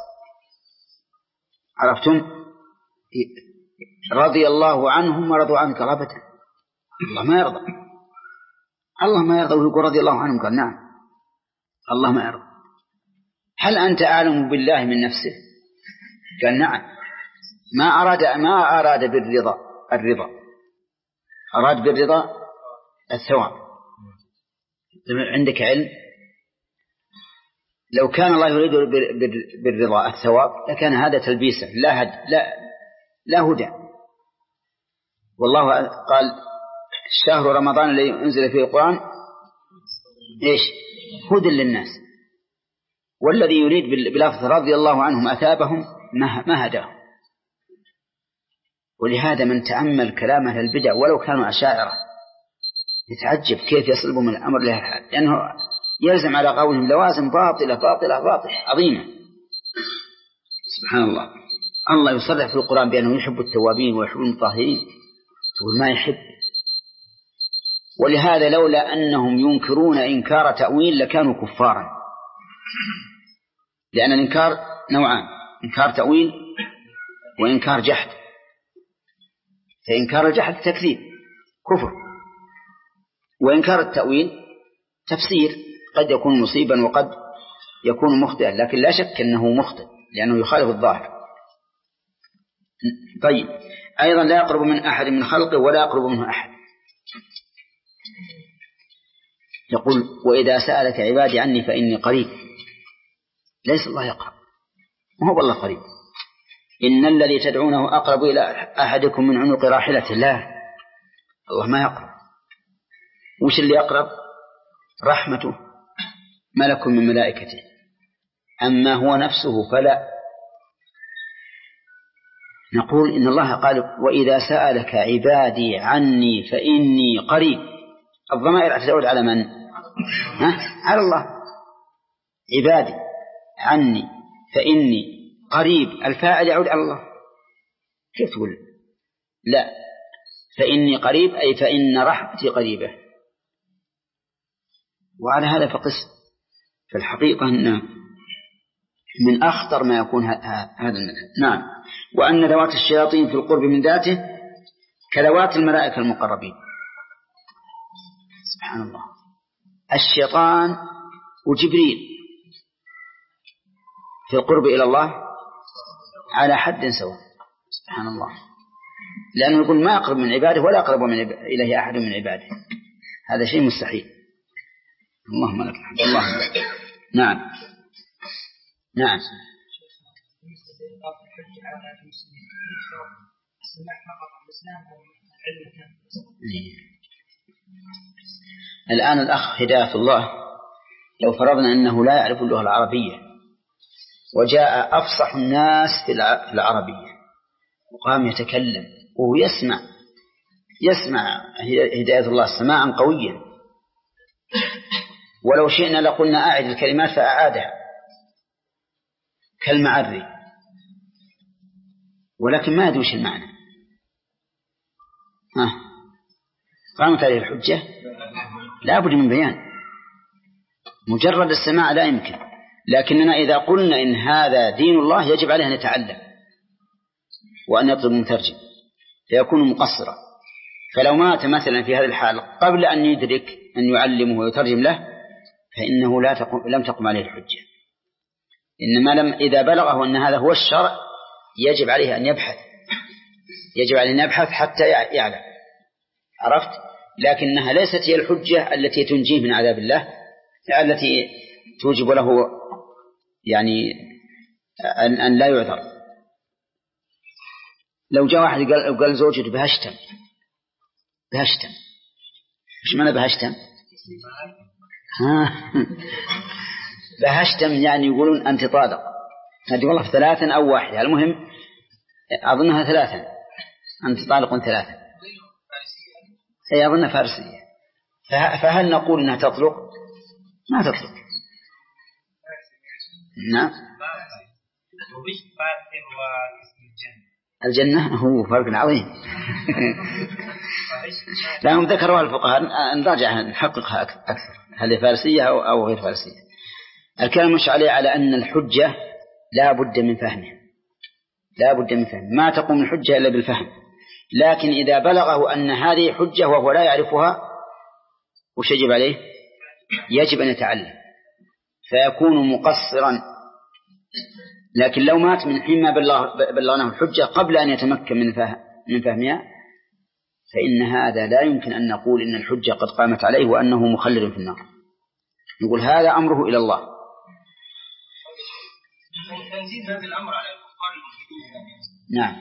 S2: عرفتم؟ رضي الله عنهم ورضوا عنك غبتا. الله ما يرضى، الله ما يرضى ويقول رضي الله عنهم. قال نعم الله ما يرضى. هل أنت أعلم بالله من نفسه؟ قال نعم. ما أراد ما أراد بالرضا الرضا، أراد بالرضا الثواب. عندك علم لو كان الله يريد بالرضا الثواب لكان هذا تلبيسا لا هد لا لا هدى. والله قال شهر رمضان الذي أنزل فيه القرآن إيش هدى للناس، والذي يريد بلفظ رضي الله عنهم أثابهم ما هداهم. ولهذا من تأمل كلام أهل البدع ولو كانوا أشاعرة يتعجب كيف يصلبوا من الأمر لها الحال، لأنه يلزم على قولهم لوازم باطلة باطلة باطلة عظيمة. سبحان الله. الله يصرح في القرآن بأنه يحب التوابين ويحب المطهرين، تقول ما يحب. ولهذا لولا أنهم ينكرون إنكار تأويل لكانوا كفارا، لأن الإنكار نوعان: إنكار تأويل وإنكار جحد. فإنكار الجحد تكذيب كفر، وإنكار التأويل تفسير قد يكون مصيبا وقد يكون مخطئا، لكن لا شك أنه مخطئ لأنه يخالف الظاهر. طيب أيضا لا يقرب من أحد من خلقه ولا يقرب منه أحد. يقول وإذا سألك عبادي عني فإني قريب. ليس الله يقرب، ما هو الله قريب. إن الذي تدعونه أقرب إلى أحدكم من عنق راحلته. لا، الله ما يقرب. وش اللي يقرب؟ رحمته، ملك من ملائكته. أما هو نفسه فلا. نقول إن الله قال وإذا سألك عبادي عني فإني قريب. الضمائر تعود على من؟ ها؟ على الله. عبادي عني فإني قريب، الفاعل يعود على الله. كيف تقول؟ لا، فإني قريب أي فإن رحمتي قريبة. وعلى هذا فقس. في الحقيقة أن من أخطر ما يكون هذا المذهب. نعم. وأن ذوات الشياطين في القرب من ذاته كذوات الملائكة المقربين. سبحان الله. الشيطان وجبريل في القرب إلى الله على حد سواء. سبحان الله. لأنه يقول ما أقرب من عباده ولا أقرب من عب... إليه أحد من عباده، هذا شيء مستحيل. اللهم لك الحمد. اللهم لك. نعم نعم. الآن الأخ هداية الله لو فرضنا أنه لا يعرف اللغة العربية وجاء أفصح الناس في العربية وقام يتكلم وهو يسمع يسمع هداية الله سماعا قويا، ولو شئنا لقلنا أعد الكلمات فأعادها كالمعري، ولكن ما يدوش المعنى. ها قامت عليه الحجة؟ لا بد من بيان، مجرد السماع لا يمكن. لكننا إذا قلنا إن هذا دين الله يجب عليه أن يتعلم وأن يطلب مترجم فيكون مقصرا. فلو مات مثلا في هذه الحال قبل أن يدرك أن يعلمه ويترجم له فإنه لا تقوم لم تقم عليه الحجة. إنما لم إذا بلغه أن هذا هو الشرع يجب عليه أن يبحث يجب عليه أن يبحث حتى يعلم. عرفت؟ لكنها ليست هي الحجة التي تنجيه من عذاب الله، التي توجب له يعني أن, أن لا يعذر. لو جاء واحد قال, قال زوجته بهشتم بهشتم مش معنى بهشتم؟ بهشتم يعني يقولون أنت طالق، هذه والله في ثلاثا أو واحدة، المهم أظنها ثلاثا، أنت طالق ثلاثا، هي أظنها فارسية. فهل نقول أنها تطلق؟ ما تطلق. نعم. الجنة هو فرق عظيم. لهم ذكروا الفقهاء نراجعها نحققها أكثر هل فارسية أو غير فارسية. الكلام مش عليه على أن الحجة لا بد من فهمه لا بد من فهمه ما تقوم الحجة إلا بالفهم. لكن إذا بلغه أن هذه حجة وهو لا يعرفها وش يجب عليه؟ يجب أن يتعلم فيكون مقصرا. لكن لو مات من حين ما بلغناه الحجة قبل أن يتمكن من فهم من فهمها فإن هذا لا يمكن أن نقول إن الحجة قد قامت عليه وأنه مخلد في النار. نقول هذا أمره إلى الله.
S4: تنزيل هذا الأمر على الكفار
S2: نعم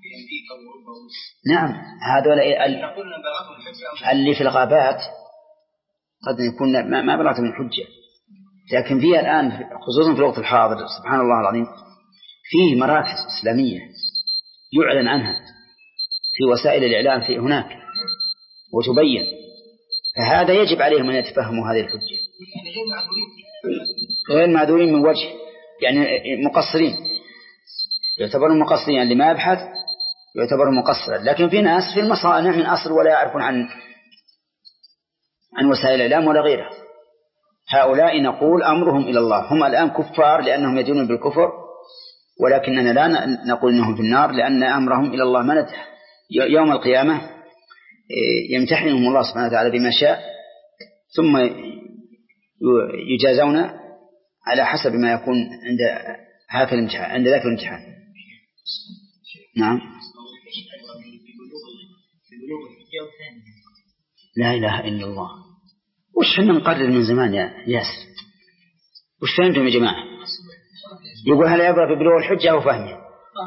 S2: نعم هذول اللي في الغابات قد يكون ما بلغت من الحجة، لكن فيها الآن خصوصا في الوقت الحاضر سبحان الله العظيم فيه مراكز إسلامية يعلن عنها في وسائل الإعلام في هناك وتبين، فهذا يجب عليهم أن يتفهموا هذه الحجة غير معذورين من وجه يعني مقصرين، يعتبرون مقصرين اللي ما يبحث يعتبر مقصرا. لكن في ناس في المصانع من أصل ولا يعرفون عن عن وسائل الإعلام ولا غيرها، هؤلاء نقول أمرهم إلى الله. هم الآن كفار لأنهم يدينون بالكفر، ولكننا لا نقول إنهم في النار لأن أمرهم إلى الله. ما يوم القيامة يمتحنهم الله سبحانه وتعالى بما شاء ثم يجازون على حسب ما يكون عند هذا الامتحان عند ذاك الامتحان. نعم. لا إله إلا الله. وش حنا نقرر من زمان يا ياسر؟ وش فهمتم يا جماعة؟ يقول هل يبرأ ببلوغ الحجة أو فهمها؟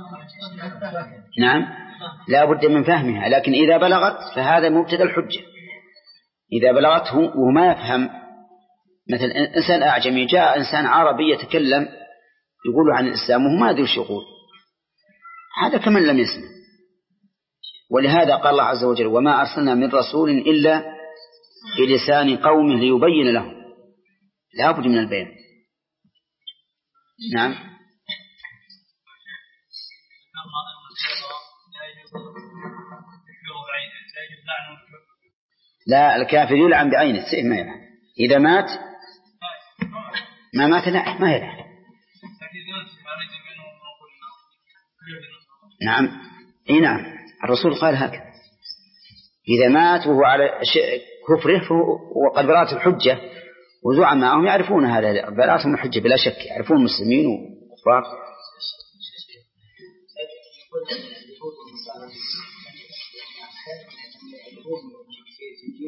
S2: نعم لا بد من فهمها، لكن إذا بلغت فهذا مبتدأ الحجة. إذا بلغته وما يفهم، مثل إنسان أعجمي جاء إنسان عربي يتكلم يقول عن الإسلام وهو ما يدري وش يقول، هذا كمن لم يسمع. ولهذا قال الله عز وجل وما أرسلنا من رسول إلا بلسان قومه ليبين لهم. لا بد من البيان. نعم. لا الكافر يلعن بعينه سيء ما يلعن. إذا مات ما مات لا ما يلعن. نعم اي نعم الرسول قال هكذا إذا مات وهو على كفره وقد برأت الحجة وزعماءهم يعرفون هذا برأتهم الحجة بلا شك، يعرفون المسلمين وكفار.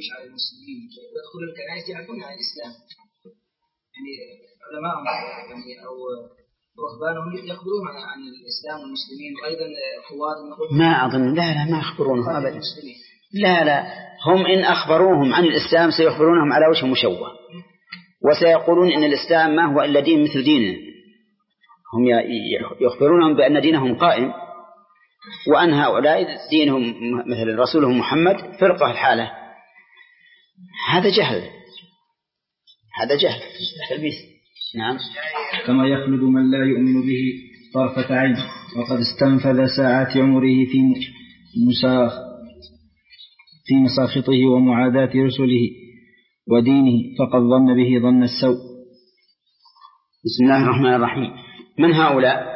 S5: يدلوش على المسلمين يدخلوا الكنائس يعرفون عن الإسلام، يعني علماءهم يعني أو رهبانهم يخبرون عن الإسلام والمسلمين، وأيضا قوات
S2: ما أظن لا لا ما يخبرونهم أبدا. لا لا هم إن أخبروهم عن الإسلام سيخبرونهم على وجه مشوه، وسيقولون إن الإسلام ما هو إلا دين مثل ديننا. هم يخبرونهم بأن دينهم قائم، وأن هؤلاء دينهم مثل رسولهم محمد فرقة الحالة. هذا جهل، هذا جهل تلبيس. نعم.
S1: كما يخلد من لا يؤمن به طرفة عين وقد استنفذ ساعات عمره في مساخ في مساخطه ومعاداة رسله ودينه، فقد ظن به ظن السوء.
S2: بسم الله الرحمن الرحيم. من هؤلاء؟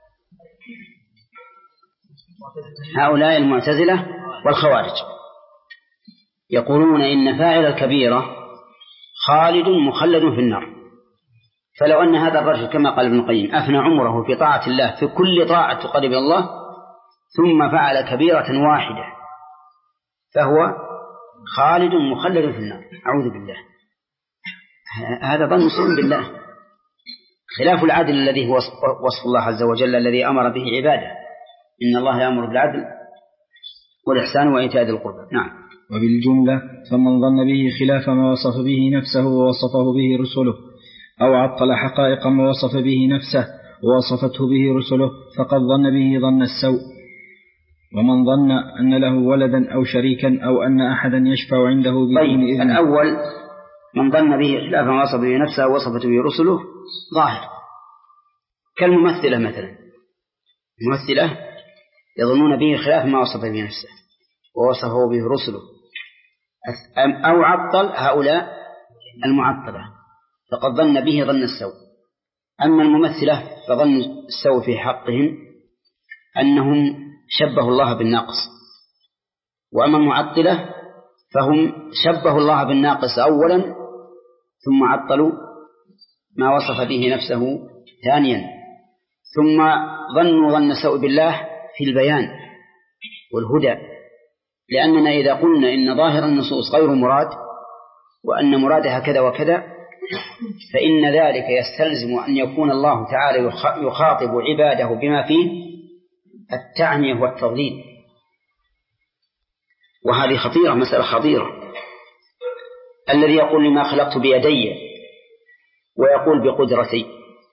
S2: هؤلاء المعتزلة والخوارج، يقولون إن فاعل الكبيرة خالد مخلد في النار. فلو أن هذا الرجل كما قال ابن القيم أفنى عمره في طاعة الله في كل طاعة تقرب إلى الله ثم فعل كبيرة واحدة فهو خالد مخلد في النار، أعوذ بالله. هذا ظن سوء بالله، خلاف العدل الذي هو وصف الله عز وجل الذي أمر به عباده، إن الله يأمر بالعدل والإحسان وإيتاء ذي القربى. نعم.
S1: وبالجملة فمن ظن به خلاف ما وصف به نفسه ووصفه به رسله، أو عطل حقائق ما وصف به نفسه ووصفته به رسله، فقد ظن به ظن السوء. ومن ظن أن له ولدا أو شريكا أو أن أحدا يشفع عنده بدون
S2: إذن. طيب الأول من ظن به خلاف ما وصف به نفسه ووصفته به رسله ظاهر، كالممثلة مثلا، الممثلة يظنون به خلاف ما وصف به نفسه ووصفه به رسله، أو عطل هؤلاء المعطلة فقد ظن به ظن السوء. أما الممثلة فظن السوء في حقهم أنهم شبهوا الله بالناقص، وأما المعطلة فهم شبهوا الله بالناقص أولا ثم عطلوا ما وصف به نفسه ثانيا، ثم ظنوا ظن السوء بالله في البيان والهدى. لأننا إذا قلنا إن ظاهر النصوص غير مراد وأن مرادها كذا وكذا فإن ذلك يستلزم أن يكون الله تعالى يخاطب عباده بما فيه التعنية والتضليل، وهذه خطيرة، مسألة خطيرة. الذي يقول لما خلقت بيدي ويقول بقدرتي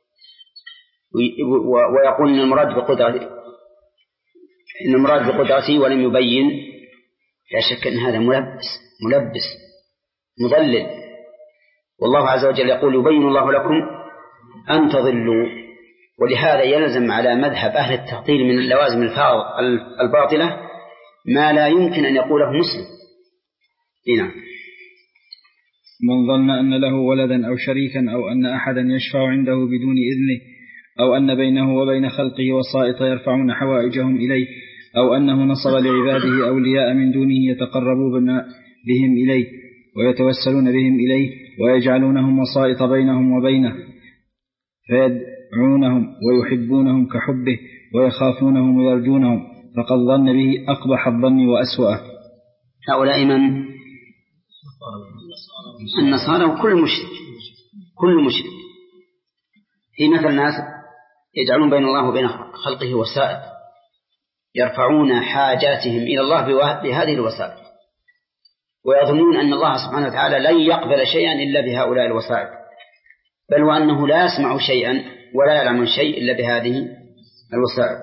S2: ويقول إن المراد بقدرتي إن المراد بقدرتي ولم يبين، لا شك أن هذا ملبس ملبس مضلل. والله عز وجل يقول يبين الله لكم أن تضلوا. ولهذا يلزم على مذهب أهل التعطيل من اللوازم الباطلة ما لا يمكن أن يقوله مسلم. هنا
S1: من ظن أن له ولدا أو شريكا أو أن أحدا يشفع عنده بدون إذنه أو أن بينه وبين خلقه وسائط يرفعون حوائجهم إليه أو أنه نصب لعباده أولياء من دونه يتقربون بهم إليه ويتوسلون بهم إليه ويجعلونهم وسائط بينهم وبينه فيدعونهم ويحبونهم كحبه ويخافونهم ويرجونهم، فقد ظن به أقبح الظن وأسوأه.
S2: هؤلاء من؟ النصارى وكل مشرك كل مشرك. في مثل الناس يجعلون بين الله وبين خلقه وسائط يرفعون حاجاتهم إلى الله بهذه الوسائط، ويظنون أن الله سبحانه وتعالى لن يقبل شيئا إلا بهؤلاء الوسائط، بل وأنه لا يسمع شيئا ولا يعلم شيء إلا بهذه الوسائط.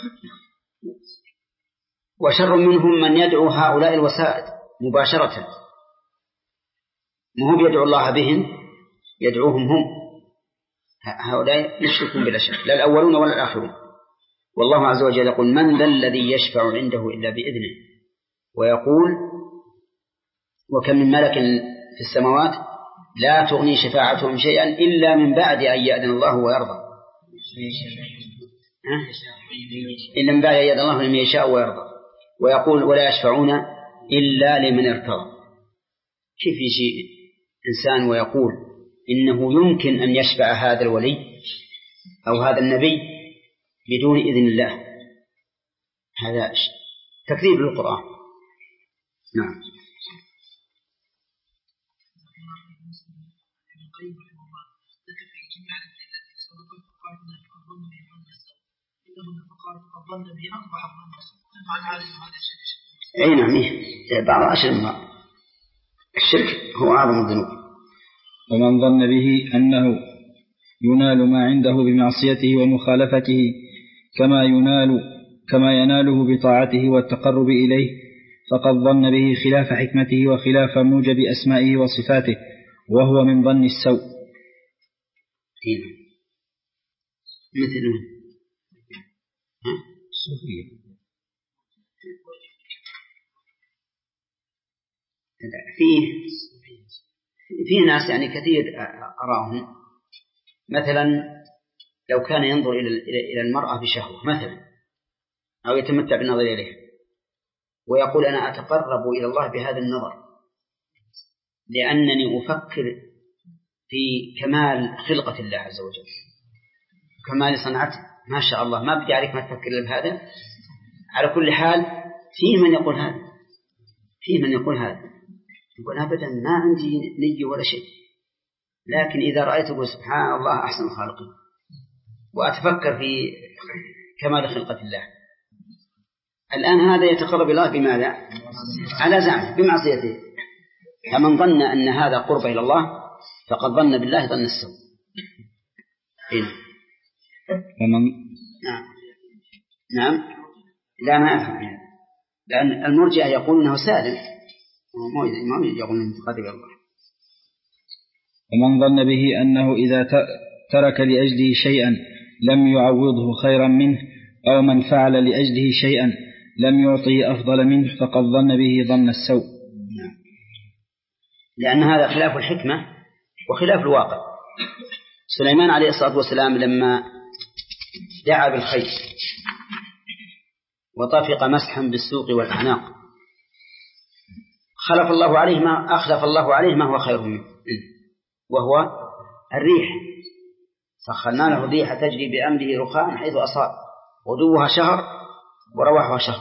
S2: وشر منهم من يدعو هؤلاء الوسائط مباشرة، ما هو يدعو الله بهم، يدعوهم هم. هؤلاء يشركون بلا شك، لا الأولون ولا الآخرون. والله عز وجل يقول من ذا الذي يشفع عنده إلا بإذنه، ويقول وكم من ملك في السماوات لا تغني شفاعتهم شيئا إلا من بعد أن يأذن الله ويرضى، إلا من بعد أن يأذن الله لمن يشاء ويرضى. ويقول ولا يشفعون إلا لمن ارتضى. كيف يجي إنسان ويقول إنه يمكن أن يشفع هذا الولي أو هذا النبي بدون إذن الله؟ هذا تكذيب للقرآن. نعم.
S6: ابن القيم رحمه الله ذكر في جميع الأدلة التي سبقت فقالت أنها قد ظن به ظن السوء إنه فقالت قد ظن به أقبح ظن السوء عن هذا هذا الشيء.
S2: أي نعم بعض أشهر الشرك هو أعظم الذنوب.
S1: ومن ظن به أنه ينال ما عنده بمعصيته ومخالفته كما ينال كما يناله بطاعته والتقرب إليه فقد ظن به خلاف حكمته وخلاف موجب أسمائه وصفاته وهو من ظن السوء.
S2: مثل
S1: الصوفية
S2: فيه فيه ناس يعني كثير أراهم مثلا لو كان ينظر إلى إلى المرأة بشهوة مثلا أو يتمتع بالنظر إليها ويقول أنا أتقرب إلى الله بهذا النظر لأنني أفكر في كمال خلقة الله عز وجل كمال صنعته ما شاء الله ما بدي عليك ما تفكر إلا بهذا. على كل حال فيه من يقول هذا فيه من يقول هذا يقول أبدا ما عندي نية ولا شيء لكن إذا رأيت أقول سبحان الله أحسن الخالقين وأتفكر في كمال خلقة الله. الآن هذا يتقرب الله بماذا؟ على زعمه بمعصيته. فمن ظن أن هذا قرب إلى الله فقد ظن بالله ظن السوء.
S1: ومن
S2: نعم نعم لا ما أفهم يعني. لأن المرجئة يقول أنه سالم ما يقول أنه متقرب إلى الله.
S1: ومن ظن به أنه إذا ترك لأجله شيئا لم يعوضه خيرا منه أو من فعل لأجله شيئا لم يعطيه أفضل منه فقد ظن به ظن السوء.
S2: لأن هذا خلاف الحكمة وخلاف الواقع. سليمان عليه الصلاة والسلام لما دعا بالخير وطفق مسحا بالسوق والأعناق خلف الله عليه ما أخلف الله عليه ما هو خير منه وهو الريح. سخرنا له الريح تجري بأمره رخاء حيث أصاب غدوها شهر ورواحها شهر.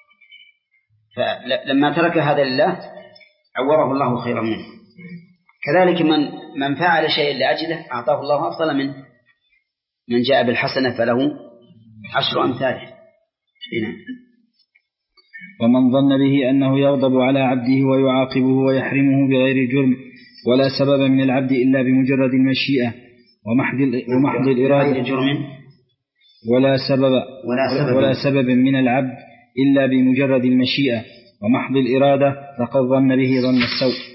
S2: فلما ترك هذا لله عوضه الله خيرا منه. كذلك من من فعل شيئا لأجله أعطاه الله أفضل منه. من جاء بالحسنة فله عشر أمثاله.
S1: ومن ظن به أنه يغضب على عبده ويعاقبه ويحرمه بغير جرم ولا سبب من العبد إلا بمجرد المشيئة ومحض ومحض الإرادة
S2: جرم
S1: ولا سبب
S2: ولا سبب,
S1: ولا سبب من العبد إلا بمجرد المشيئة ومحض الإرادة فقد ظن به ظن السوء.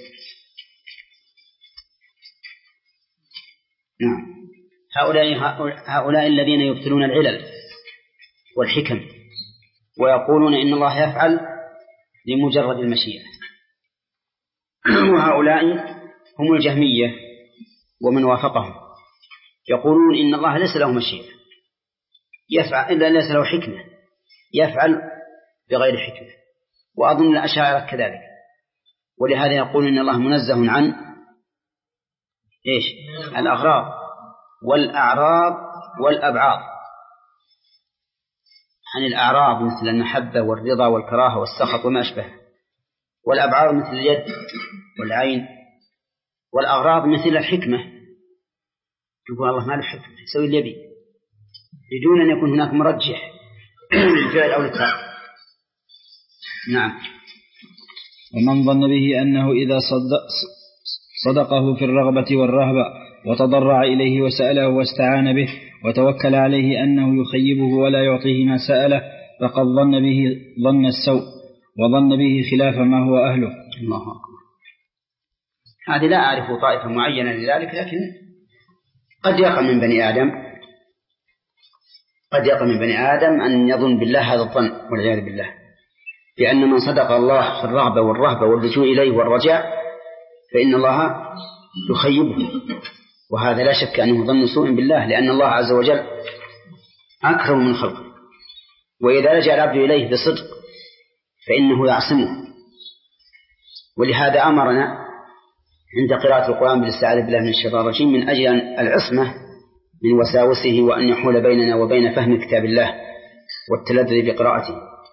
S2: نعم. هؤلاء هؤلاء الذين يبطلون العلل والحكم ويقولون إن الله يفعل لمجرد المشيئة. وهؤلاء هم الجهمية ومن وافقهم يقولون إن الله ليس له مشيئة يفعل إلا ليس له حكمة يفعل بغير حكمة. وأظن الأشاعرة كذلك. ولهذا يقولون إن الله منزه عن إيش؟ الأغراض والأعراض والأبعاض. عن الأعراض مثل المحبة والرضا والكراهة والسخط وما أشبه. والأبعاض مثل اليد والعين. والأغراض مثل الحكمة. يقول الله ما له حكمة يسوي اللي يبي بدون أن يكون هناك مرجح للفعل أو للترك. نعم.
S1: ومن ظن به أنه إذا صدق صدقه في الرغبة والرهبة وتضرع إليه وسأله واستعان به وتوكل عليه أنه يخيبه ولا يعطيه ما سأله فقد ظن به ظن السوء وظن به خلاف ما هو أهله.
S2: الله أكبر. هذه لا أعرف طائفة معينة لذلك لكن قد يقع من بني آدم قد يقع من بني آدم أن يظن بالله هذا الظن والعياذ بالله بأن من صدق الله في الرغبة والرهبة واللجوء إليه والرجاء فإن الله يخيبه. وهذا لا شك أنه ظن سوء بالله لأن الله عز وجل أكرم من خلقه. وإذا لجأ العبد إليه بصدق فإنه يعصمه. ولهذا أمرنا عند قراءة القرآن بالاستعاذة بالله من الشيطان الرجيم من أجل العصمة من وساوسه وأن يحول بيننا وبين فهم كتاب الله والتلذذ بقراءته.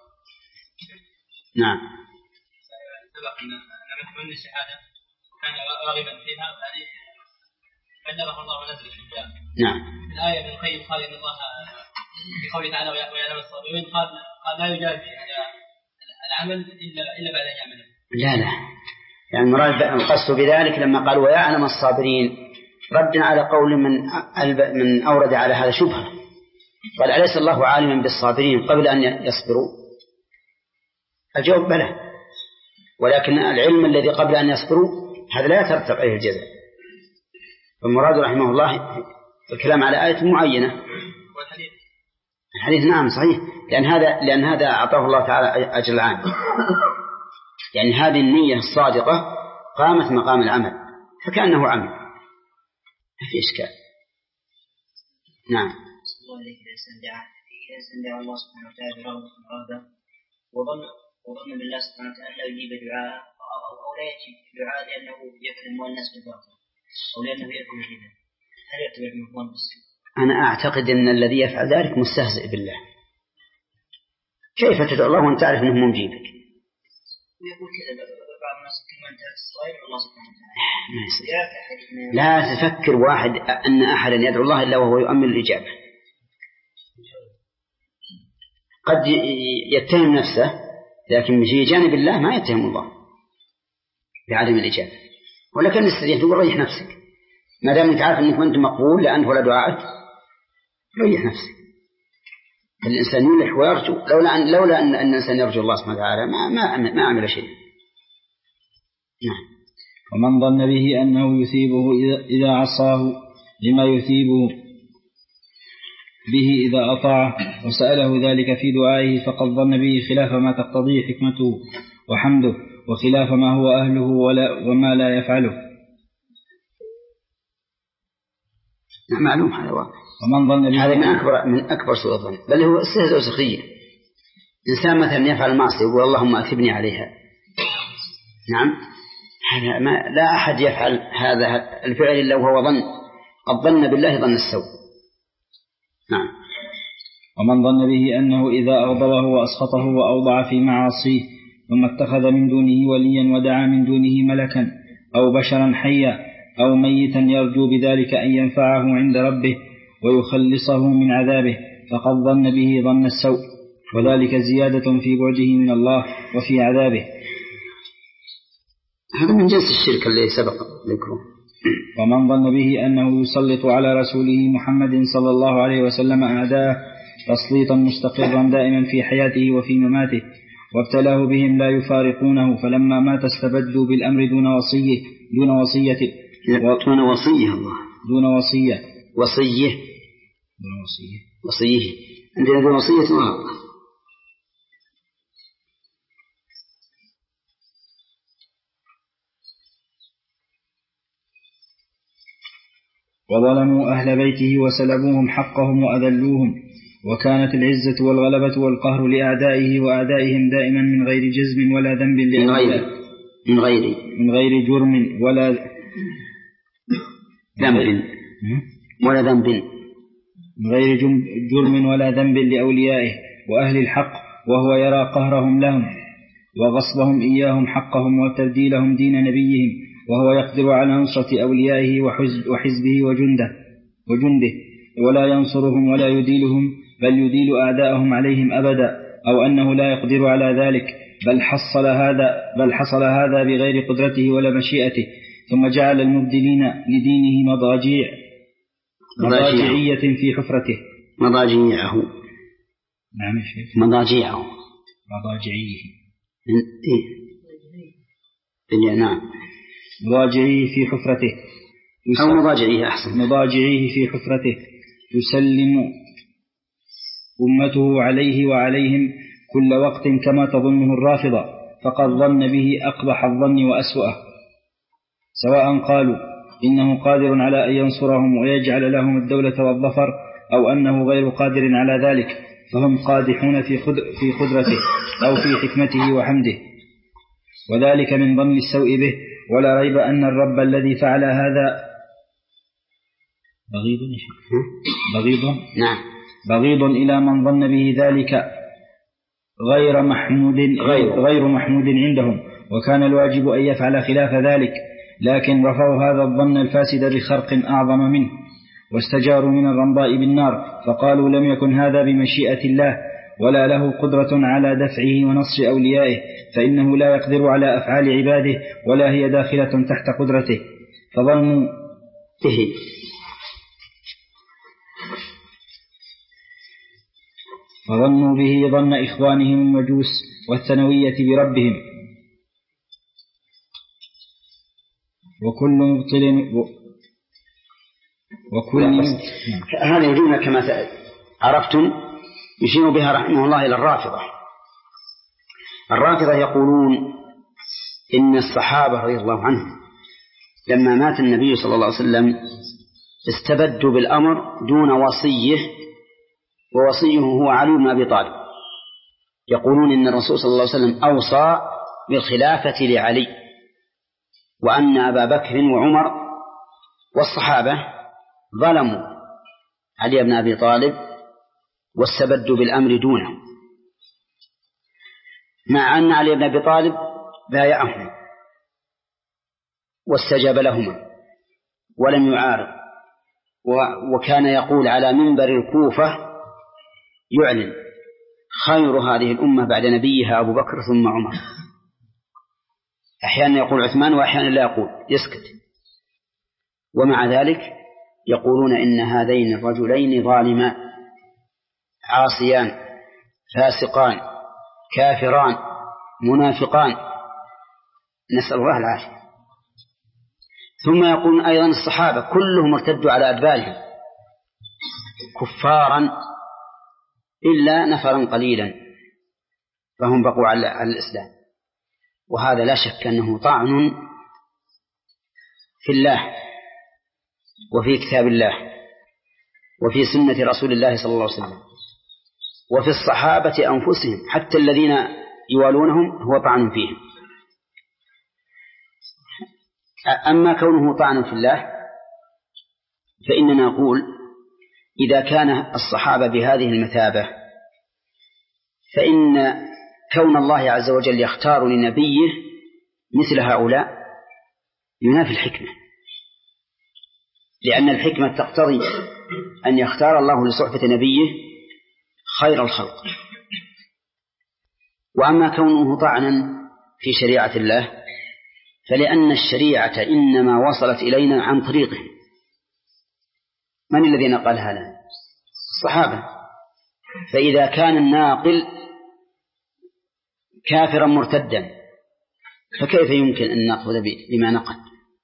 S2: نعم.
S4: سبق أن من تمنى الشهادة وكان راغبا فيها هذه
S3: علمه الله ونزل الحجاب.
S2: نعم.
S3: الآية ابن القيم قال إن الله في قوله تعالى ويعلم الصابرين قال قال لا يجازي على العمل إلا إلا بعد أن يعمله.
S2: لا لا، يعني المراد القصد بذلك لما قال ويعلم الصابرين رد على قول من من أورد على هذا شبهة، قال أليس الله عالما بالصابرين قبل أن يصبروا؟ الجواب بلى، ولكن العلم الذي قبل أن يصبروا هذا لا يترتب عليه الجزاء. فالمراد رحمه الله الكلام على آية معينة. الحديث نعم صحيح، لأن هذا لأن هذا أعطاه الله تعالى أجر العام، يعني هذه النية الصادقة قامت مقام العمل فكأنه عمل، ما في إشكال. نعم.
S5: الله عليك إذا دعا الله سبحانه وتعالى برغبة رغبة وظن وظن بالله سبحانه وتعالى لا يجيب دعاء أو لا يجيب دعاء لأنه يكلم الناس بالباطل أو لأنه يكلم الهدى، هل يعتبر من ظن بالسوء؟
S2: أنا أعتقد أن الذي يفعل ذلك مستهزئ بالله. كيف تدعو الله وأنت تعرف أنه مجيبك؟
S5: ويقول كذا بعض الناس كلمة انتهت الصلاة الله سبحانه وتعالى.
S2: لا تفكر واحد أن أحدا يدعو الله إلا وهو يؤمن الإجابة. قد يتهم نفسه لكن في جانب الله ما يتهم الله بعدم الإجابة، ولكن نستطيع تقول ريح نفسك ما دام أنت عارف أنك أنت مقبول لأنه ولا دعاءك، ريح نفسك. الإنسان يلح ويرجو، لولا أن لولا أن الإنسان يرجو الله سبحانه وتعالى ما ما ما عمل شيء. نعم.
S1: ومن ظن به أنه يثيبه إذا عصاه لما يثيبه به إذا أطاعه وسأله ذلك في دعائه فقد ظن به خلاف ما تقتضيه حكمته وحمده وخلاف ما هو أهله ولا وما لا يفعله.
S2: نعم معلوم هذا واضح.
S1: ومن ظن به
S2: هذا من أكبر من أكبر سوء الظن، بل هو استهزاء وسخرية. إنسان مثلا يفعل المعصية يقول اللهم أثبني عليها. نعم هذا ما لا أحد يفعل هذا الفعل إلا وهو ظن، الظن بالله ظن السوء. نعم.
S1: ومن ظن به أنه إذا أغضبه وأسخطه وأوضع في معاصيه ثم اتخذ من دونه وليا ودعا من دونه ملكا أو بشرا حيا أو ميتا يرجو بذلك أن ينفعه عند ربه ويخلصه من عذابه فقد ظن به ظن السوء، وذلك زيادة في بعده من الله وفي عذابه.
S2: هذا من جنس الشرك الذي سبق ذكره.
S1: ومن ظن به أنه يسلط على رسوله محمد صلى الله عليه وسلم أعداءه تسليطا مستقرا دائما في حياته وفي مماته وابتلاه بهم لا يفارقونه، فلما مات استبدوا بالأمر دون وصيه دون وصية
S2: دون وصيه الله
S1: دون وصية
S2: وصيه
S1: دون وصية
S2: وصيه عندنا دون وصية الله.
S1: وظلموا أهل بيته وسلبوهم حقهم وأذلوهم، وكانت العزة والغلبة والقهر لأعدائه وأعدائهم دائما من غير جزم ولا ذنب
S2: من غير من غير
S1: من غير جرم ولا
S2: ذنب ولا ذنب
S1: من غير جرم ولا ذنب لأوليائه وأهل الحق، وهو يرى قهرهم لهم وغصبهم إياهم حقهم وتبديلهم دين نبيهم، وهو يقدر على نصرة أوليائه وحزبه وجنده وجنده ولا ينصرهم ولا يديلهم، بل يديل أعداءهم عليهم أبدا، أو أنه لا يقدر على ذلك، بل حصل هذا بل حصل هذا بغير قدرته ولا مشيئته. ثم جعل المبدلين لدينه مضاجيع مضاجعية في حفرته
S2: مضاجيعه
S1: نعم شيخ
S2: مضاجيعه
S1: مضاجعيه
S2: إيه نعم
S1: مضاجعيه في حفرته
S2: أو مضاجعيه أحسن
S1: مضاجعيه في حفرته يسلم أمته عليه وعليهم كل وقت كما تظنه الرافضة، فقد ظن به أقبح الظن وأسوأه، سواء قالوا إنه قادر على أن ينصرهم ويجعل لهم الدولة والظفر، أو أنه غير قادر على ذلك، فهم قادحون في في قدرته أو في حكمته وحمده، وذلك من ظن السوء به. ولا ريب أن الرب الذي فعل هذا بغيض بغيض
S2: نعم
S1: بغيض إلى من ظن به ذلك غير محمود غير, غير محمود عندهم، وكان الواجب أن يفعل خلاف ذلك، لكن رفعوا هذا الظن الفاسد بخرق أعظم منه، واستجاروا من الرمضاء بالنار، فقالوا لم يكن هذا بمشيئة الله، ولا له قدرة على دفعه ونصر أوليائه، فإنه لا يقدر على أفعال عباده، ولا هي داخلة تحت قدرته. فظنوا
S2: به
S1: فظنوا به ظن إخوانهم المجوس والثانوية بربهم، وكل مبطل وكل
S2: هذه الجملة كما عرفتم يشير بها رحمه الله إلى الرافضة. الرافضة يقولون إن الصحابة رضي الله عنهم لما مات النبي صلى الله عليه وسلم استبدوا بالأمر دون وصيه، ووصيه هو علي بن أبي طالب. يقولون إن الرسول صلى الله عليه وسلم أوصى بالخلافة لعلي، وأن أبا بكر وعمر والصحابة ظلموا علي بن أبي طالب واستبدوا بالأمر دونه، مع أن علي بن أبي طالب بايعهم واستجاب لهما ولم يعارض، وكان يقول على منبر الكوفة يعلن خير هذه الأمة بعد نبيها أبو بكر ثم عمر. أحيانا يقول عثمان وأحيانا لا يقول، يسكت. ومع ذلك يقولون إن هذين الرجلين ظالمان عاصيان فاسقان كافران منافقان، نسأل الله العافية. ثم يقولون أيضا الصحابة كلهم ارتدوا على أدبارهم كفارا إلا نفرا قليلا فهم بقوا على الإسلام. وهذا لا شك أنه طعن في الله وفي كتاب الله وفي سنة رسول الله صلى الله عليه وسلم وفي الصحابة أنفسهم، حتى الذين يوالونهم هو طعن فيهم. أما كونه طعن في الله فإننا نقول إذا كان الصحابة بهذه المثابة فإن كون الله عز وجل يختار لنبيه مثل هؤلاء ينافي الحكمة، لأن الحكمة تقتضي أن يختار الله لصحبة نبيه خير الخلق. وأما كونه طعنا في شريعة الله فلأن الشريعة إنما وصلت إلينا عن طريقه. من الذي نقلها لنا؟ الصحابة. فإذا كان الناقل كافرا مرتدا فكيف يمكن أن نأخذ بما نقل؟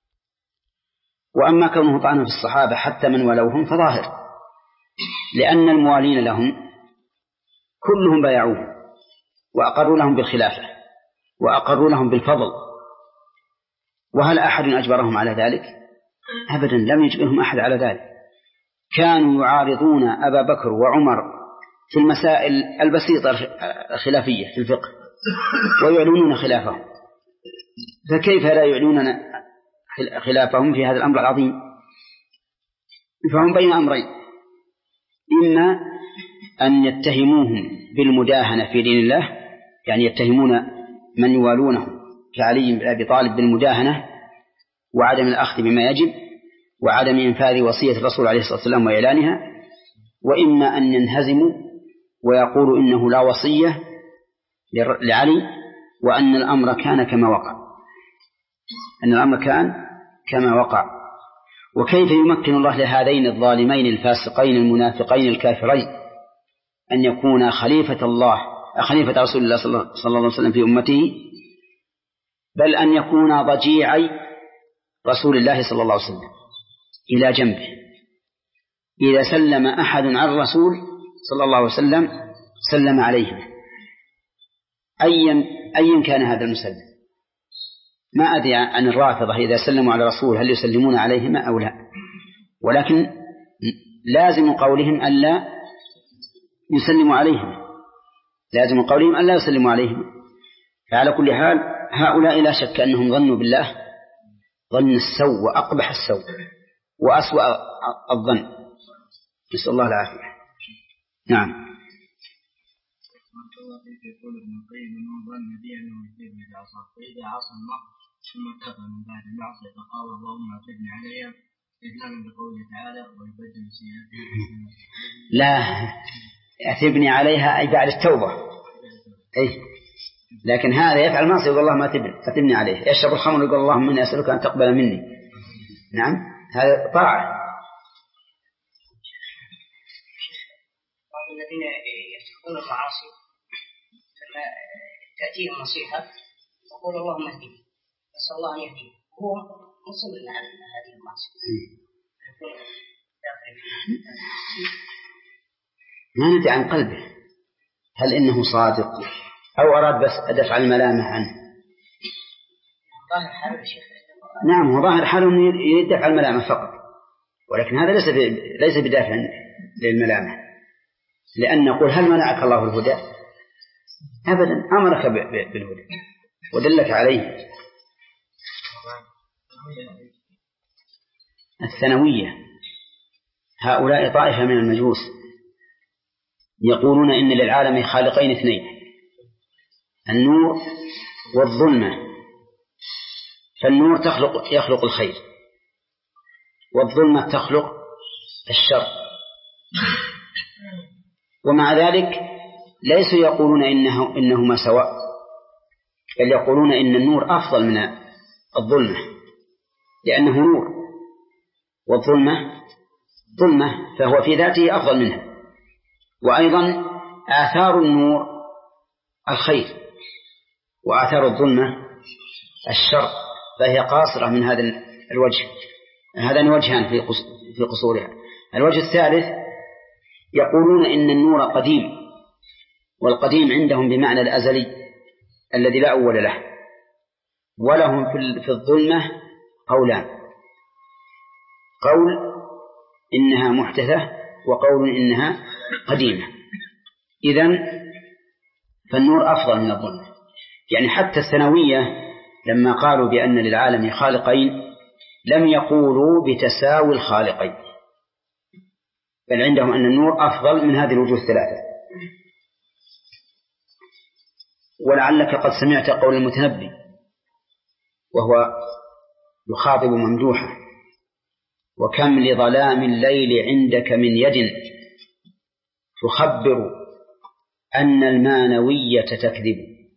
S2: وأما كونه طعنا في الصحابة حتى من ولوهم فظاهر، لأن الموالين لهم كلهم بايعوهم وأقروا لهم بالخلافة وأقروا لهم بالفضل، وهل أحد أجبرهم على ذلك؟ أبدا، لم يجبرهم أحد على ذلك. كانوا يعارضون أبا بكر وعمر في المسائل البسيطة الخلافية في الفقه ويعلنون خلافهم، فكيف لا يعلنون خلافهم في هذا الأمر العظيم؟ فهم بين أمرين، إما أن يتهموهم بالمداهنة في دين الله، يعني يتهمون من يوالونه كعلي بن أبي طالب بالمداهنة وعدم الأخذ بما يجب وعدم إنفاذ وصية الرسول عليه الصلاة والسلام وإعلانها، وإما أن ينهزموا ويقولوا إنه لا وصية لعلي وأن الأمر كان كما وقع أن الأمر كان كما وقع. وكيف يمكن الله لهذين الظالمين الفاسقين المنافقين الكافرين أن يكون خليفة الله خليفة رسول الله صلى الله عليه وسلم في أمته، بل أن يكون ضجيعي رسول الله صلى الله عليه وسلم إلى جنبه، إذا سلم أحد على الرسول صلى الله عليه وسلم سلم عليه أيا أيا كان هذا المسلم. ما أدري عن الرافضة إذا سلموا على الرسول هل يسلمون عليهما أو لا، ولكن لازم قولهم ألا يسلموا عليهم، لازم قولهم ألا يسلموا عليهم. فعلى كل حال هؤلاء لا شك أنهم ظنوا بالله ظن السوء وأقبح السوء وأسوأ الظن، نسأل الله العافية. نعم.
S7: يقول ابن القيم انه ظن بأنه يثير إذا عصى، فإذا عصى النقص
S5: ثم ارتقى من بعد المعصية فقال اللهم اعتبني عليها إذلالا بقوله تعالى ويبدل سيئاتهم.
S2: لا، اعتبني عليها أي بعد التوبة. أي لكن هذا يفعل معصية يقول اللهم اعتبني عليه. يشرب الخمر يقول اللهم إني أسألك أن تقبل مني. نعم هذا طاعة.
S5: بعض الذين يتخذون المعاصي لما تأتيهم نصيحة يقول اللهم اهدني نسأل الله أن يهديه هو مصمم على هذه المعصية يكون داخل
S2: ما ندري عن قلبه هل إنه صادق أو أراد بس دفع الملامح عنه.
S5: ظاهر حاله شيخ.
S2: نعم هو ظاهر حاله يدفع الملامح فقط، ولكن هذا ليس ليس بدافع للملامح، لأن نقول هل منعك الله الهدى؟ أبدا، أمرك بالهدى ودلك عليه. الثانوية هؤلاء طائفة من المجوس يقولون إن للعالم خالقين اثنين، النور والظلمة، فالنور تخلق يخلق الخير والظلمة تخلق الشر، ومع ذلك ليسوا يقولون إنه إنهما سواء، بل يقولون إن النور أفضل من الظلمة لأنه نور، والظلمة ظلمة فهو في ذاته أفضل منها. وأيضا آثار النور الخير وآثار الظلمة الشر، فهي قاصرة من هذا الوجه. هذان وجهان في قصورها. الوجه الثالث يقولون إن النور قديم، والقديم عندهم بمعنى الأزلي الذي لا أول له، ولهم في الظلمة قولان، قول إنها محدثة وقول إنها قديمة. إذن فالنور أفضل من الظلمة. يعني حتى الثانوية لما قالوا بأن للعالم خالقين لم يقولوا بتساوي الخالقين، بل عندهم أن النور أفضل من هذه الوجوه الثلاثة. ولعلك قد سمعت قول المتنبي وهو يخاطب ممدوحة: وكم لظلام الليل عندك من يد تخبر أن المانوية تكذب.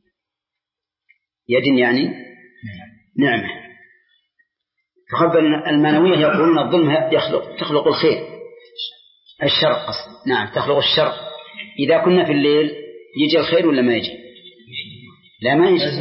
S2: يد يعني نعمة، تخبر أن المانوية يقولون الظلم يخلق تخلق الخير الشر أصلا. نعم تخلق الشر. إذا كنا في الليل يجي الخير ولا ما يجي؟ لا ما يجي.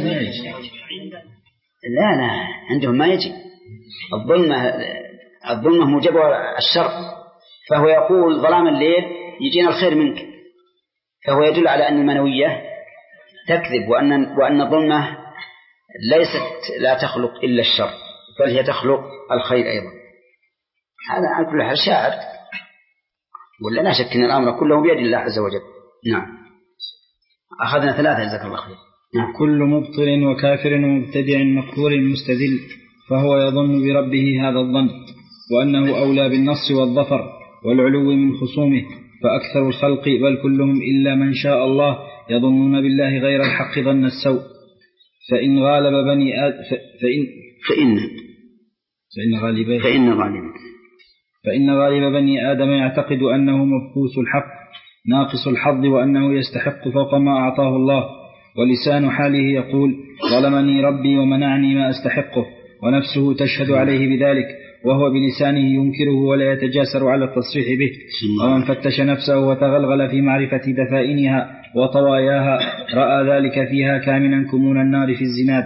S2: لا لا عندهم ما يجي. الظلمة الظلمة موجبة الشر، فهو يقول ظلام الليل يجينا الخير منك، فهو يدل على أن المنوية تكذب، وأن وأن الظلمة ليست لا تخلق إلا الشر، بل هي تخلق الخير أيضا. هذا على كل حال شاعر، ولا لا شك أن الأمر كله بيد الله عز وجل. نعم أخذنا ثلاثة جزاك الله خير.
S1: نعم. كل مبطل وكافر ومبتدع مكفور مستدل فهو يظن بربه هذا الظن، وأنه أولى بالنص والظفر والعلو من خصومه، فأكثر الخلق بل كلهم إلا من شاء الله يظنون بالله غير الحق ظن السوء. فإن غالب بني آدم فإن
S2: فإن
S1: فإن غالب
S2: فإن غالب
S1: فإن غالب بني آدم يعتقد أنه مبخوث الحق ناقص الحظ، وأنه يستحق فوق ما أعطاه الله، ولسان حاله يقول ظلمني ربي ومنعني ما أستحقه، ونفسه تشهد عليه بذلك، وهو بلسانه ينكره ولا يتجاسر على التصريح به. ومن فتش نفسه وتغلغل في معرفة دفائنها وطواياها رأى ذلك فيها كامنا كمون النار في الزناد.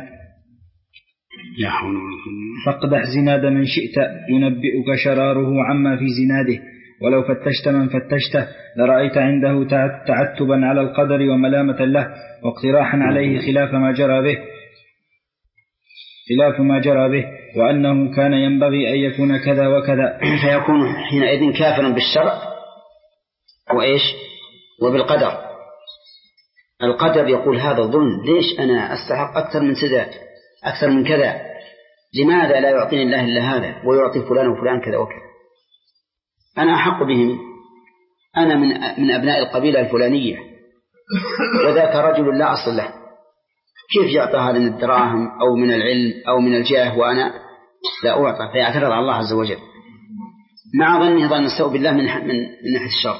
S1: فاقدح زناد من شئت ينبئك شراره عما في زناده، ولو فتشت من فتشته لرأيت عنده تعتبا على القدر وملامة له، واقتراحا عليه خلاف ما جرى به خلاف ما جرى به وأنه كان ينبغي أن يكون كذا وكذا،
S2: فيكون حينئذ كافرا بالشرع وإيش وبالقدر. القدر يقول هذا ظلم، ليش أنا أستحق أكثر من سداد أكثر من كذا، لماذا لا يعطيني الله إلا هذا ويعطي فلان وفلان كذا وكذا، أنا أحق بهم، أنا من من أبناء القبيلة الفلانية، وذاك رجل لا أصل له، كيف يعطى هذا من الدراهم أو من العلم أو من الجاه وأنا لا أعطى، فيعترض على الله عز وجل مع ظنه ظن السوء بالله من من ناحية الشر.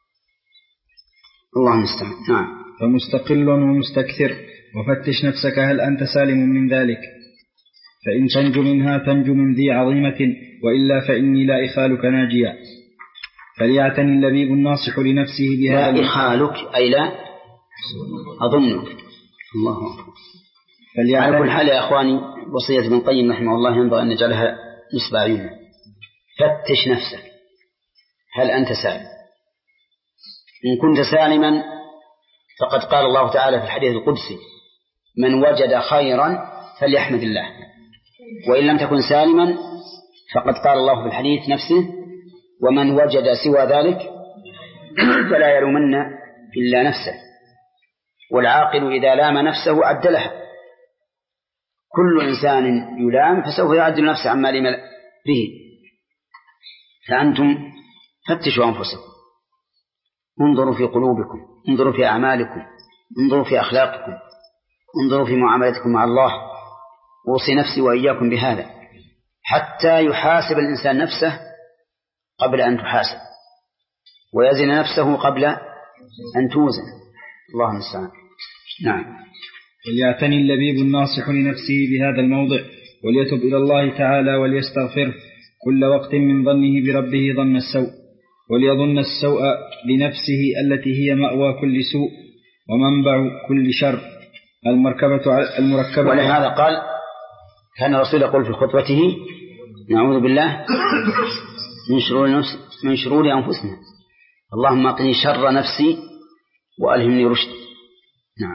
S2: الله المستعان. نعم.
S1: فمستقل ومستكثر، وفتش نفسك هل أنت سالم من ذلك، فإن تنجو منها تنجو من ذي عظيمة، وإلا فإني لا إخالك ناجيا. فليعتني اللبيب الناصح لنفسه بهذا.
S2: لا إخالك أي لا أظنك. الله أكبر. على كل حال يا أخواني وصية ابن القيم رحمه الله ينبغي أن نجعلها نصب عيوننا. فتش نفسك هل أنت سالم. إن كنت سالما فقد قال الله تعالى في الحديث القدسي من وجد خيرا فليحمد الله، وإن لم تكن سالما فقد قال الله في الحديث نفسه ومن وجد سوى ذلك فلا يلومن إلا نفسه، والعاقل إذا لام نفسه عدلها. كل إنسان يلام فسوف يعدل نفسه عما لم به. فأنتم فتشوا أنفسكم، انظروا في قلوبكم، انظروا في أعمالكم، انظروا في أخلاقكم، انظروا في معاملتكم مع الله. أوصي نفسي وإياكم بهذا حتى يحاسب الإنسان نفسه قبل أن تحاسب، ويزن نفسه قبل أن توزن. الله المستعان. نعم.
S1: وليعتني اللبيب الناصح لنفسه بهذا الموضع، وليتب إلى الله تعالى وليستغفره كل وقت من ظنه بربه ظن السوء، وليظن السوء لنفسه التي هي مأوى كل سوء ومنبع كل شر المركبة المركبة.
S2: ولهذا قال كان الرسول يقول في خطبته نعوذ بالله من شرور نفس من شرور أنفسنا، اللهم قني شر نفسي وألهمني رشدي. نعم.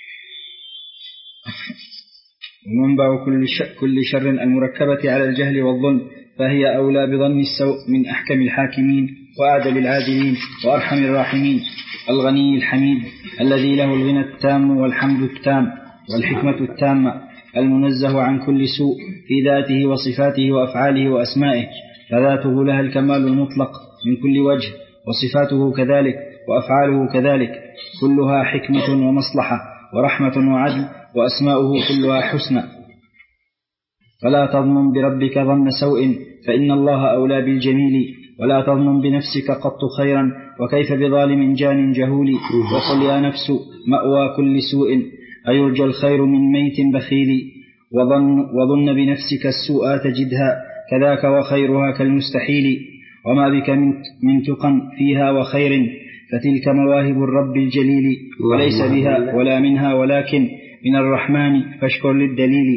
S1: ومنبع كل شر, كل شر المركبة على الجهل والظلم، فهي أولى بظن السوء من أحكم الحاكمين وأعدل العادلين وأرحم الراحمين، الغني الحميد الذي له الغنى التام والحمد التام والحكمة التامة، المنزه عن كل سوء في ذاته وصفاته وأفعاله وأسمائه، فذاته لها الكمال المطلق من كل وجه، وصفاته كذلك وأفعاله كذلك، كلها حكمة ومصلحة ورحمة وعدل، وأسماؤه كلها حسنى. فلا تظن بربك ظن سوء، فإن الله أولى بالجميل، ولا تظن بنفسك قط خيرا، وكيف بظالم جان جهول. وقل يا نفس مأوى كل سوء، أيرجى الخير من ميت بخيل، وظن, وظن بنفسك السوء تجدها، كذاك وخيرها كالمستحيل، وما بك من تقى فيها وخير، فتلك مواهب الرب الجليل، وليس بها ولا منها ولكن من الرحمن، فاشكر للدليل.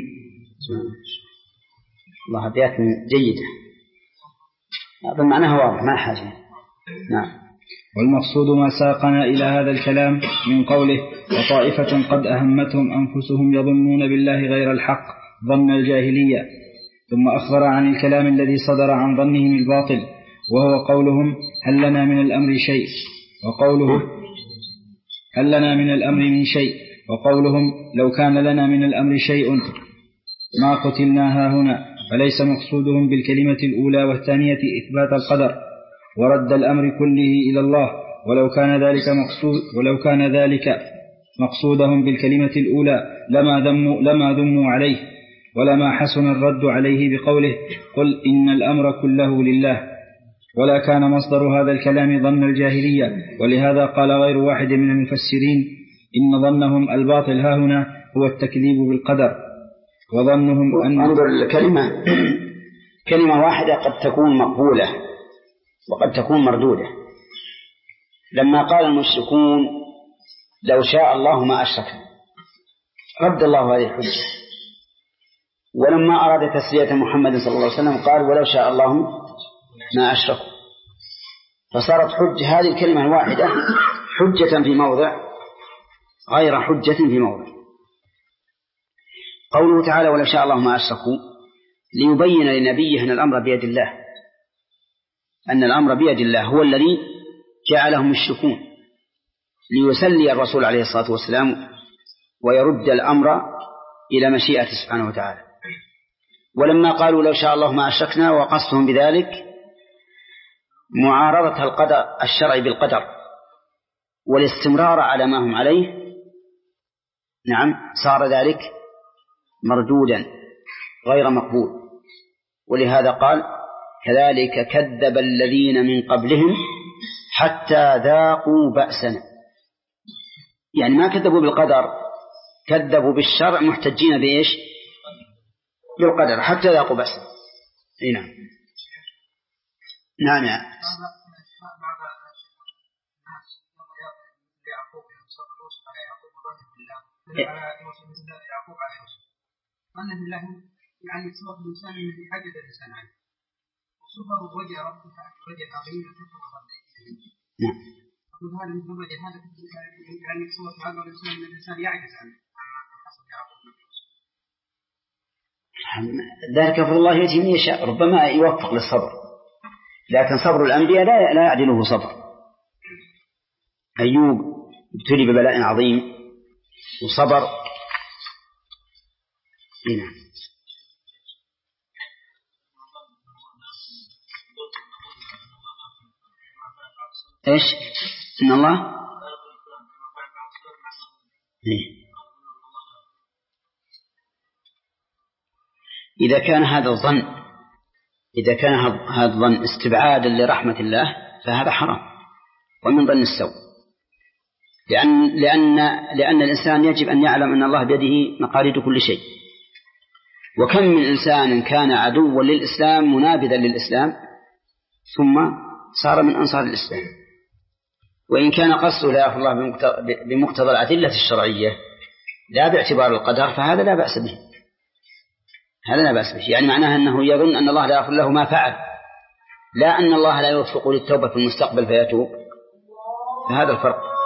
S2: الله أبيات جيدة، أظن معناها واضح ما حاجة. نعم.
S1: والمقصود ما ساقنا إلى هذا الكلام من قوله وطائفة قد أهمتهم أنفسهم يظنون بالله غير الحق ظن الجاهلية، ثم أخبر عن الكلام الذي صدر عن ظنهم الباطل، وهو قولهم هل لنا من الأمر شيء، وقوله هل لنا من الأمر من شيء، وقولهم لو كان لنا من الأمر شيء ما قتلنا هنا، فليس مقصودهم بالكلمة الأولى والثانية إثبات القدر ورد الأمر كله إلى الله، ولو كان ذلك مقصود ولو كان ذلك مقصودهم بالكلمة الأولى لما ذموا لما ذموا عليه، ولما حسن الرد عليه بقوله قل إن الأمر كله لله، ولا كان مصدر هذا الكلام ظن الجاهلية. ولهذا قال غير واحد من المفسرين إن ظنهم الباطل هاهنا هو التكذيب بالقدر، وظنهم أن
S2: انظر الكلمة كلمة واحدة قد تكون مقبولة وقد تكون مردودة. لما قال المشركون لو شاء الله ما أشركنا، رد الله هذه الحجة. ولما أراد تسلية محمد صلى الله عليه وسلم قال ولو شاء الله ما أشركوا، فصارت حجة هذه الكلمة الواحدة حجة في موضع غير حجة في موضع. قوله تعالى ولو شاء الله ما أشركوا ليبين لنبيه أن الأمر بيد الله، أن الأمر بيد الله هو الذي جعلهم يشركون، ليسلي الرسول عليه الصلاة والسلام ويرد الأمر إلى مشيئة سبحانه وتعالى. ولما قالوا لو شاء الله ما أشركنا وقصدهم بذلك معارضة القدر الشرعي بالقدر والاستمرار على ما هم عليه نعم صار ذلك مردودا غير مقبول. ولهذا قال كذلك كذب الذين من قبلهم حتى ذاقوا بأسنا، يعني ما كذبوا بالقدر، كذبوا بالشرع محتجين بإيش؟ بالقدر حتى ذاقوا بأسنا. نعم نعم يا
S6: ظن بالله يعني صور الإنسان الذي حدث الإنسان عنه وصفه وجه ربك وجه عظيم وكفر ربك.
S2: نعم.
S6: أقول هذا من وجه هذا يعني صور هذا الإنسان من الإنسان يعجز عنه.
S2: ذلك فضل الله يأتي من يشاء، ربما يوفق للصبر، لكن صبر الأنبياء لا لا يعدله صبر. أيوب ابتلي ببلاء عظيم وصبر. هنا إيش؟ إن الله إيه؟ إذا كان هذا الظن إذا كان هذا الظن استبعادا لرحمة الله فهذا حرام ومن ظن السوء، لأن لأن لأن الإنسان يجب أن يعلم أن الله بيده مقاليد كل شيء. وكم من إنسان كان عدوا للإسلام منابذا للإسلام ثم صار من أنصار الإسلام، وإن كان قصده لا يغفر الله بمقتضى الأدلة الشرعية لا باعتبار القدر فهذا لا بأس به، هذا لا بأس به. يعني معناها أنه يظن أن الله لا يغفر له ما فعل، لا أن الله لا يوفق للتوبة في المستقبل فيتوب، فهذا الفرق.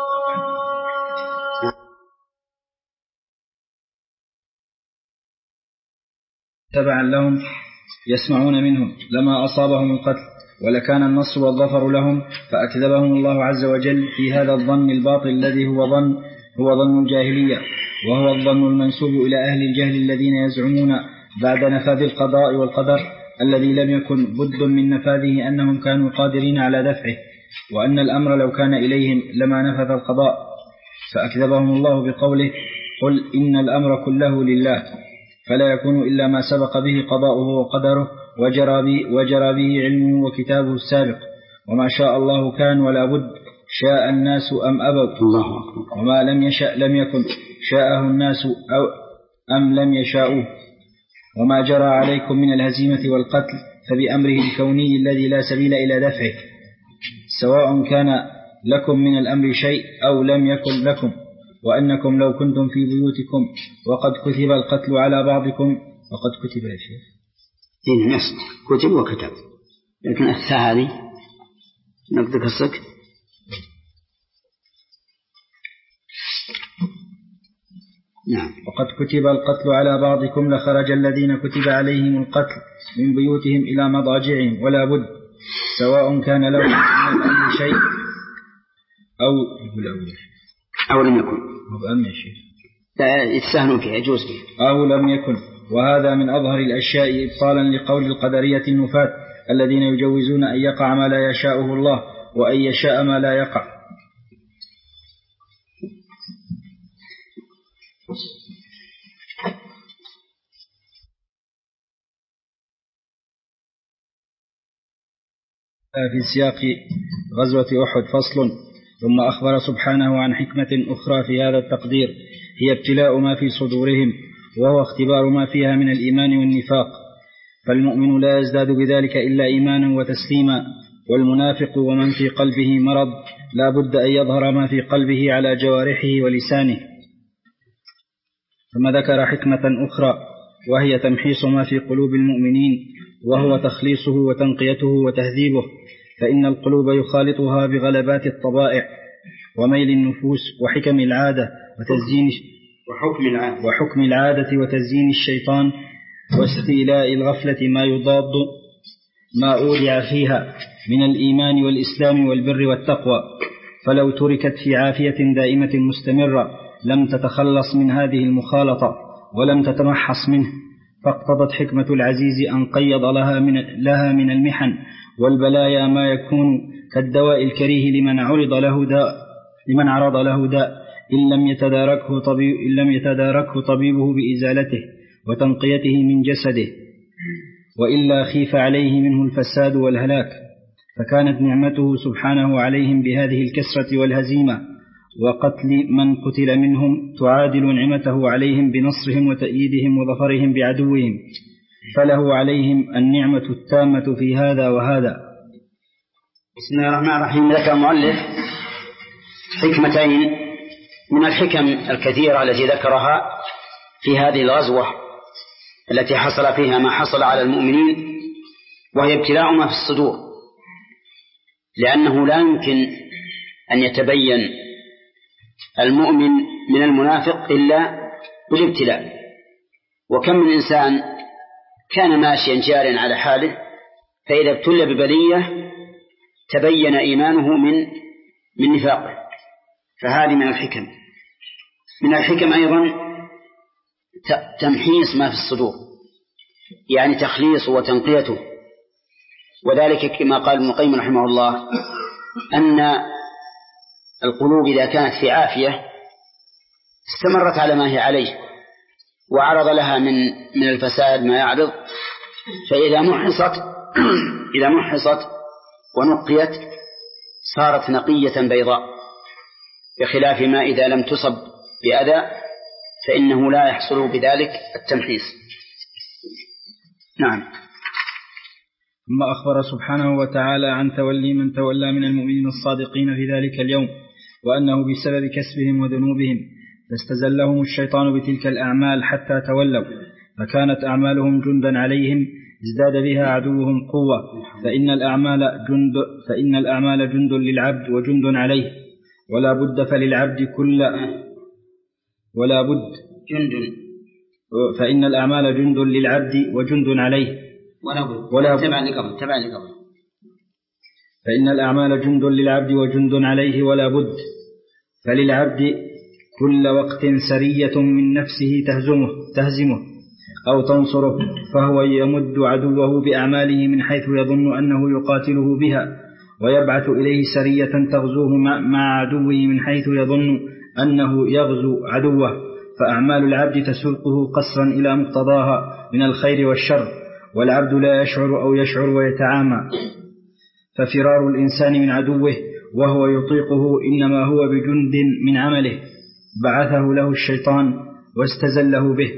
S1: تبعا لهم يسمعون منهم لما أصابهم القتل، ولكان النصر والظفر لهم، فأكذبهم الله عز وجل في هذا الظن الباطل الذي هو ظن هو ظن الجاهلية، وهو الظن المنسوب إلى أهل الجهل الذين يزعمون بعد نفاذ القضاء والقدر الذي لم يكن بد من نفاذه أنهم كانوا قادرين على دفعه، وأن الأمر لو كان إليهم لما نفذ القضاء. فأكذبهم الله بقوله قل إن الأمر كله لله، فلا يكون إلا ما سبق به قضاؤه وقدره وجرى به, وجرى به علمه وكتابه السابق، وما شاء الله كان ولا بد، شاء الناس أم أبوا، وما لم يشأ لم يكن، شاءه الناس أو أم لم يشاءوه. وما جرى عليكم من الهزيمة والقتل فبأمره الكوني الذي لا سبيل إلى دفعه، سواء كان لكم من الأمر شيء أو لم يكن لكم، وأنكم لو كنتم في بيوتكم وقد كتب القتل على بعضكم وقد كتب يا شيخ
S2: إن نص كتب وكتب، لكن الثاء هذه نقدك السك. نعم.
S1: وقد كتب القتل على بعضكم لخرج الذين كتب عليهم القتل من بيوتهم إلى مضاجعهم ولا بد، سواء كان لهم من الأمر شيء أو
S2: أو لم يكن.
S1: مبأم يا شيخ
S2: لا يتساهلون فيها يجوز فيها
S1: أو لم يكن. وهذا من أظهر الأشياء إبطالا لقول القدرية النفاة الذين يجوزون أن يقع ما لا يشاءه الله وأن يشاء ما لا يقع. في سياق غزوة أحد فصل. ثم أخبر سبحانه عن حكمة أخرى في هذا التقدير هي ابتلاء ما في صدورهم، وهو اختبار ما فيها من الإيمان والنفاق، فالمؤمن لا يزداد بذلك إلا إيمانا وتسليما، والمنافق ومن في قلبه مرض لا بد أن يظهر ما في قلبه على جوارحه ولسانه. ثم ذكر حكمة أخرى وهي تمحيص ما في قلوب المؤمنين، وهو تخليصه وتنقيته وتهذيبه، فإن القلوب يخالطها بغلبات الطبائع وميل النفوس وحكم العادة وتزيين
S2: وحكم العادة,
S1: وحكم العادة وتزيين الشيطان واستيلاء الغفلة ما يضاد ما أودع فيها من الإيمان والإسلام والبر والتقوى، فلو تركت في عافية دائمة مستمرة لم تتخلص من هذه المخالطة ولم تتمحص منه، فاقتضت حكمة العزيز أن قيض لها من, لها من المحن والبلايا ما يكون كالدواء الكريه لمن عرض له داء لمن عرض له داء إن لم يتداركه طبيب إن لم يتداركه طبيبه بإزالته وتنقيته من جسده، وإلا خيف عليه منه الفساد والهلاك. فكانت نعمته سبحانه عليهم بهذه الكسرة والهزيمة وقتل من قتل منهم تعادل نعمته عليهم بنصرهم وتأييدهم وظفرهم بعدوهم، فله عليهم النعمة التامة في هذا وهذا.
S2: بسم الله الرحمن الرحيم. ذكر المؤلف حكمتين من الحكم الكثيرة التي ذكرها في هذه الغزوة التي حصل فيها ما حصل على المؤمنين، وهي ابتلاء ما في الصدور، لأنه لا يمكن أن يتبين المؤمن من المنافق إلا بالابتلاء. وكم من إنسان كان ماشيا جارا على حاله، فإذا ابتلي ببلية تبين إيمانه من من نفاقه. فهذه من الحكم. من الحكم أيضا تمحيص ما في الصدور، يعني تخليصه وتنقيته. وذلك كما قال ابن القيم رحمه الله أن القلوب إذا كانت في عافية استمرت على ما هي عليه وعرض لها من من الفساد ما يعرض، فإذا محصت إذا محصت ونقيت صارت نقية بيضاء، بخلاف ما إذا لم تصب بأذى فإنه لا يحصل بذلك التمحيص. نعم.
S1: ثم أخبر سبحانه وتعالى عن تولي من تولى من المؤمنين الصادقين في ذلك اليوم، وأنه بسبب كسبهم وذنوبهم فاستزلهم الشيطان بتلك الأعمال حتى تولوا، فكانت أعمالهم جندا عليهم ازداد بها عدوهم قوة. فإن الأعمال جند, فإن الأعمال جند للعبد وجند عليه، ولا بد فللعبد كل ولا بد
S2: جند
S1: فإن الأعمال جند للعبد وجند عليه
S2: ولا بد
S1: ولا بد
S2: تبع لقبل تبع لقبل
S1: فإن الأعمال جند للعبد وجند عليه ولا بد فللعبد كل وقت سرية من نفسه تهزمه تهزمه أو تنصره، فهو يمد عدوه بأعماله من حيث يظن أنه يقاتله بها، ويبعث إليه سرية تغزوه مع عدوه من حيث يظن أنه يغزو عدوه. فأعمال العبد تسوقه قصرا إلى مقتضاها من الخير والشر، والعبد لا يشعر أو يشعر ويتعامى. ففرار الإنسان من عدوه وهو يطيقه إنما هو بجند من عمله بعثه له الشيطان واستزله به.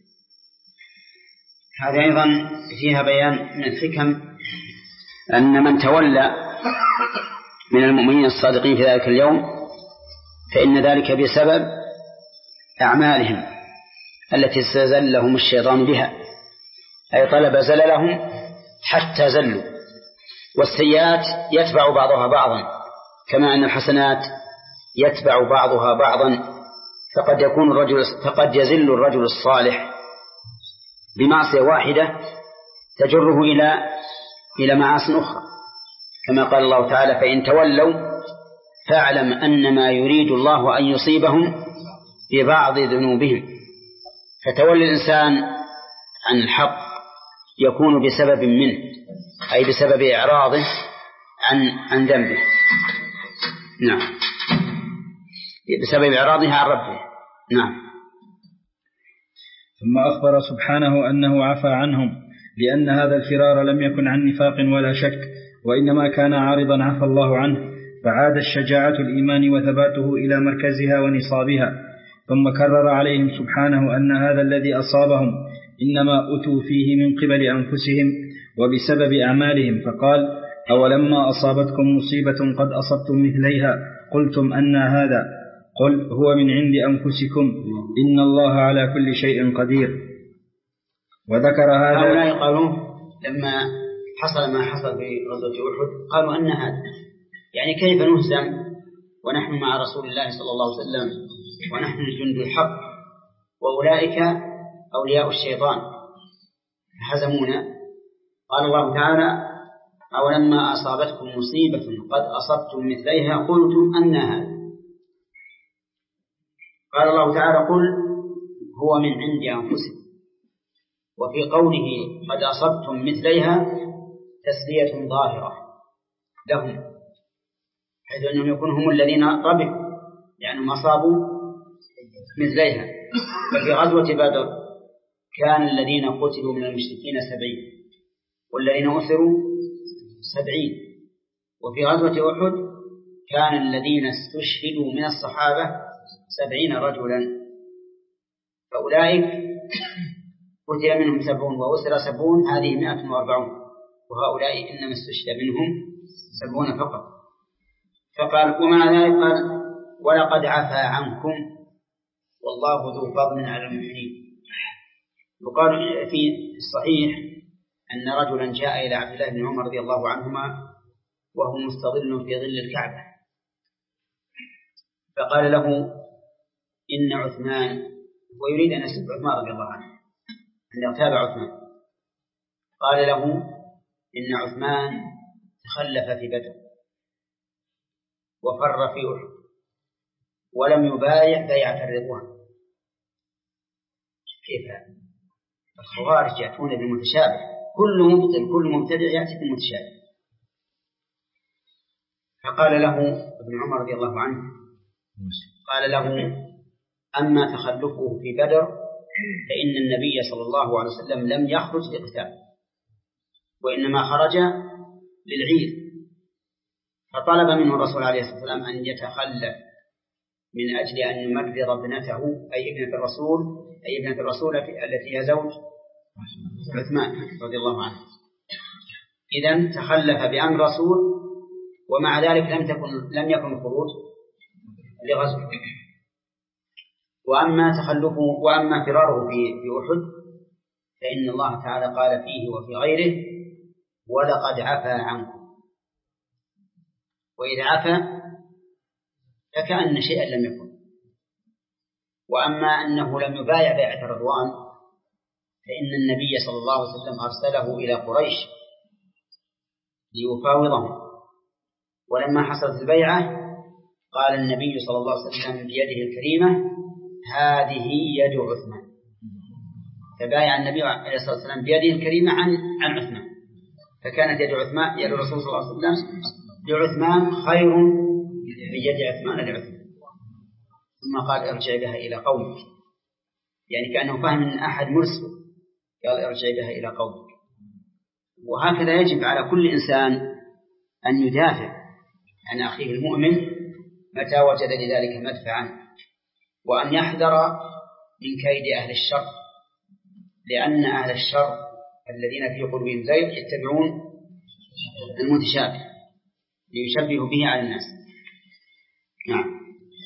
S2: هذا أيضا فيها بيان من الحكم أن من تولى من المؤمنين الصادقين في ذلك اليوم فإن ذلك بسبب أعمالهم التي استزلهم الشيطان بها، أي طلب زللهم حتى زلوا. والسيئات يتبع بعضها بعضا، كما أن الحسنات يتبع بعضها بعضا. فقد يكون الرجل فقد يزل الرجل الصالح بمعصية واحدة تجره إلى إلى معاصي أخرى، كما قال الله تعالى: فإن تولوا فاعلم أنما يريد الله أن يصيبهم ببعض ذنوبهم. فتولي الإنسان عن الحق يكون بسبب منه، أي بسبب إعراضه عن عن ذنبه. نعم، بسبب إعراضه عن ربه. نعم.
S1: ثم أخبر سبحانه أنه عفى عنهم، لأن هذا الفرار لم يكن عن نفاق ولا شك، وإنما كان عارضا عفى الله عنه، فعاد الشجاعة الإيمان وثباته إلى مركزها ونصابها. ثم كرر عليهم سبحانه أن هذا الذي أصابهم إنما أتوا فيه من قبل أنفسهم وبسبب أعمالهم، فقال: أولما أصابتكم مصيبة قد أصبتم مثليها قلتم أن هذا، قل هو من عند أنفسكم إن الله على كل شيء قدير. وذكر هذا
S2: هؤلاء قالوا لما حصل ما حصل في غزوة أحد قالوا أن هذا، يعني كيف نهزم ونحن مع رسول الله صلى الله عليه وسلم ونحن جند الحق وأولئك أولياء الشيطان هزمونا. قال الله تعالى: أولما أصابتكم مصيبة قد أصبتم مثليها قلتم أن هذا. قال الله تعالى: قل هو من عند أنفسكم. وفي قوله قد أصبتم مثليها تسلية ظاهرة لهم، حيث أنهم يكونوا هم الذين ربحوا، لأنهم أصابوا مثليها. ففي غزوة بدر كان الذين قتلوا من المشركين سبعين والذين أسروا سبعين. وفي غزوة أحد كان الذين استشهدوا من الصحابة سبعين رجلا. فأولئك قتل منهم سبعون وأسر سبعون، هذه مئة وأربعون، وهؤلاء إنما استشهد منهم سبعون فقط. فقال ومع ذلك قال ولقد عفا عنكم والله ذو فضل على المؤمنين. وقال في الصحيح أن رجلا جاء إلى عبد الله بن عمر رضي الله عنهما وهو مستظل في ظل الكعبة، فقال له إن عثمان، ويريد أن يسب عثمان رضي الله عنه أن يغتاب عثمان، قال له إن عثمان تخلف في بدر وفر في أحد ولم يبايع بيعة الرضوان. كيف هذا؟ الخوارج يأتون بالمتشابه، كل مبطل كل مبتدع يأتي بالمتشابه. فقال له ابن عمر رضي الله عنه قال له أما تخلفه في بدر فإن النبي صلى الله عليه وسلم لم يخرج لقتال وإنما خرج للعيد، فطلب منه الرسول عليه الصلاة والسلام أن يتخلف من أجل أن يمرض ابنته أي ابنة الرسول أي ابنة الرسول التي هي زوج عثمان رضي الله عنه. إذن تخلف بأمر رسول ومع ذلك لم تكن لم يكن الخروج لغزو. وأما تخلفه وأما فراره في في أحد فإن الله تعالى قال فيه وفي غيره ولقد عفا عنكم. وإذا عفا فكأن شيئا لم يكن. وأما أنه لم يبايع بيعة الرضوان فإن النبي صلى الله عليه وسلم أرسله إلى قريش ليفاوضهم، ولما حصلت البيعة قال النبي صلى الله عليه وسلم بيده الكريمة هذه يد عثمان، فبايع النبي عليه الصلاة والسلام بيده الكريمة عن عن عثمان، فكانت يد عثمان يد الرسول صلى الله عليه وسلم لعثمان خير بيد عثمان لعثمان. ثم قال ارجع بها إلى قومك، يعني كأنه فهم من أحد مرسل قال ارجع بها إلى قومك. وهكذا يجب على كل إنسان أن يدافع عن أخيه المؤمن متى وجد لذلك مدفعا، وأن يحذر من كيد أهل الشر، لأن أهل الشر الذين في قلوبهم زيغ يتبعون المتشابه ليشبهوا به على الناس. نعم.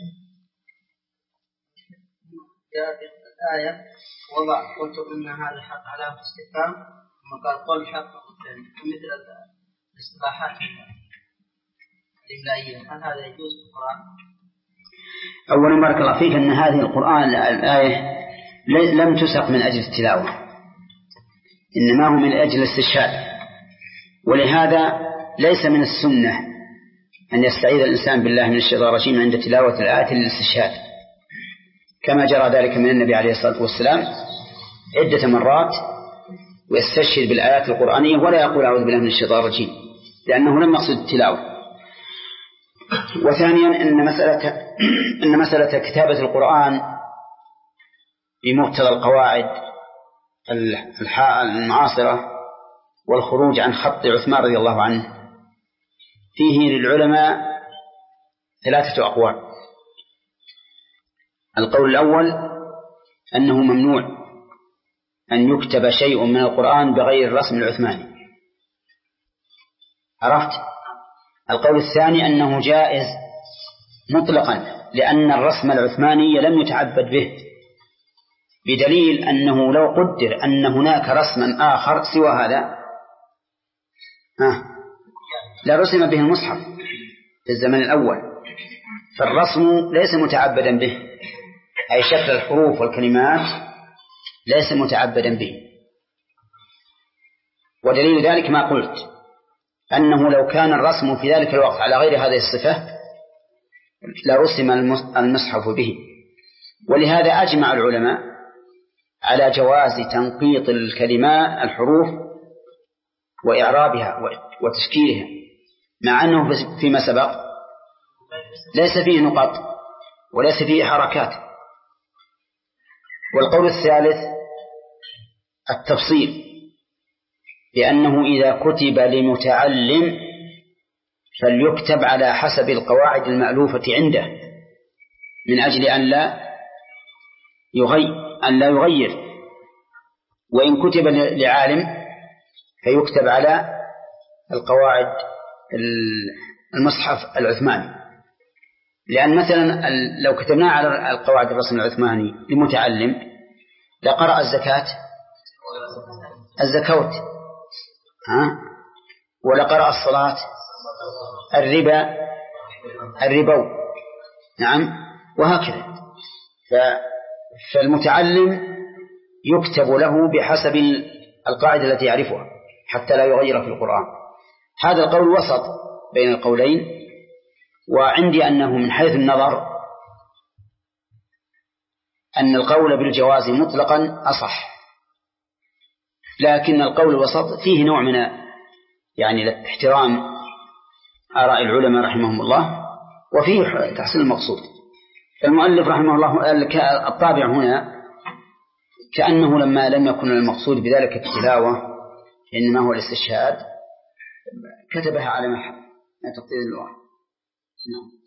S3: جاءت الآية وضع قلت إن هذا حق علامة استفهام، ثم قال قل حق مثل الاصطلاحات الإملائية، هل هذا يجوز في القرآن؟
S2: أولا بارك الله فيك أن هذه القرآن الآية لم تسق من أجل التلاوة، إنما هو من أجل الاستشهاد، ولهذا ليس من السنة أن يستعيذ الإنسان بالله من الشيطان الرجيم عند تلاوة الآية للاستشهاد، كما جرى ذلك من النبي عليه الصلاة والسلام عدة مرات ويستشهد بالآيات القرآنية ولا يقول أعوذ بالله من الشيطان الرجيم، لأنه لم يقصد التلاوة. وثانيا إن مسألة إن مسألة كتابة القرآن بمقتضى القواعد المعاصرة والخروج عن خط عثمان رضي الله عنه فيه للعلماء ثلاثة أقوال. القول الأول أنه ممنوع أن يكتب شيء من القرآن بغير الرسم العثماني، عرفت؟ القول الثاني أنه جائز مطلقا لأن الرسم العثماني لم يتعبد به، بدليل أنه لو قدر أن هناك رسما آخر سوى هذا ها لرسم به المصحف في الزمن الأول، فالرسم ليس متعبدا به، أي شكل الحروف والكلمات ليس متعبدا به. ودليل ذلك ما قلت أنه لو كان الرسم في ذلك الوقت على غير هذه الصفة لرسم المصحف به. ولهذا أجمع العلماء على جواز تنقيط الكلمات الحروف وإعرابها وتشكيلها، مع أنه فيما سبق ليس فيه نقاط وليس فيه حركات، والقول الثالث التفصيل، لأنه إذا كتب لمتعلم فليكتب على حسب القواعد المألوفة عنده من أجل أن لا يغير أن لا يغير، وإن كتب لعالم فيكتب على القواعد المصحف العثماني، لأن مثلا لو كتبنا على القواعد الرسم العثماني لمتعلم لقرأ الزكاة الزكوت ها، ولقرأ الصلاة الربا الربو، نعم، وهكذا. فالمتعلم يكتب له بحسب القاعدة التي يعرفها حتى لا يغير في القرآن. هذا القول وسط بين القولين، وعندي أنه من حيث النظر أن القول بالجواز مطلقا أصح، لكن القول الوسط فيه نوع من يعني احترام آراء العلماء رحمهم الله وفيه تحصيل المقصود. المؤلف رحمه الله الطابع هنا كأنه لما لم يكن المقصود بذلك التلاوة إنما هو الاستشهاد كتبها على محل تقدير اللغة. نعم.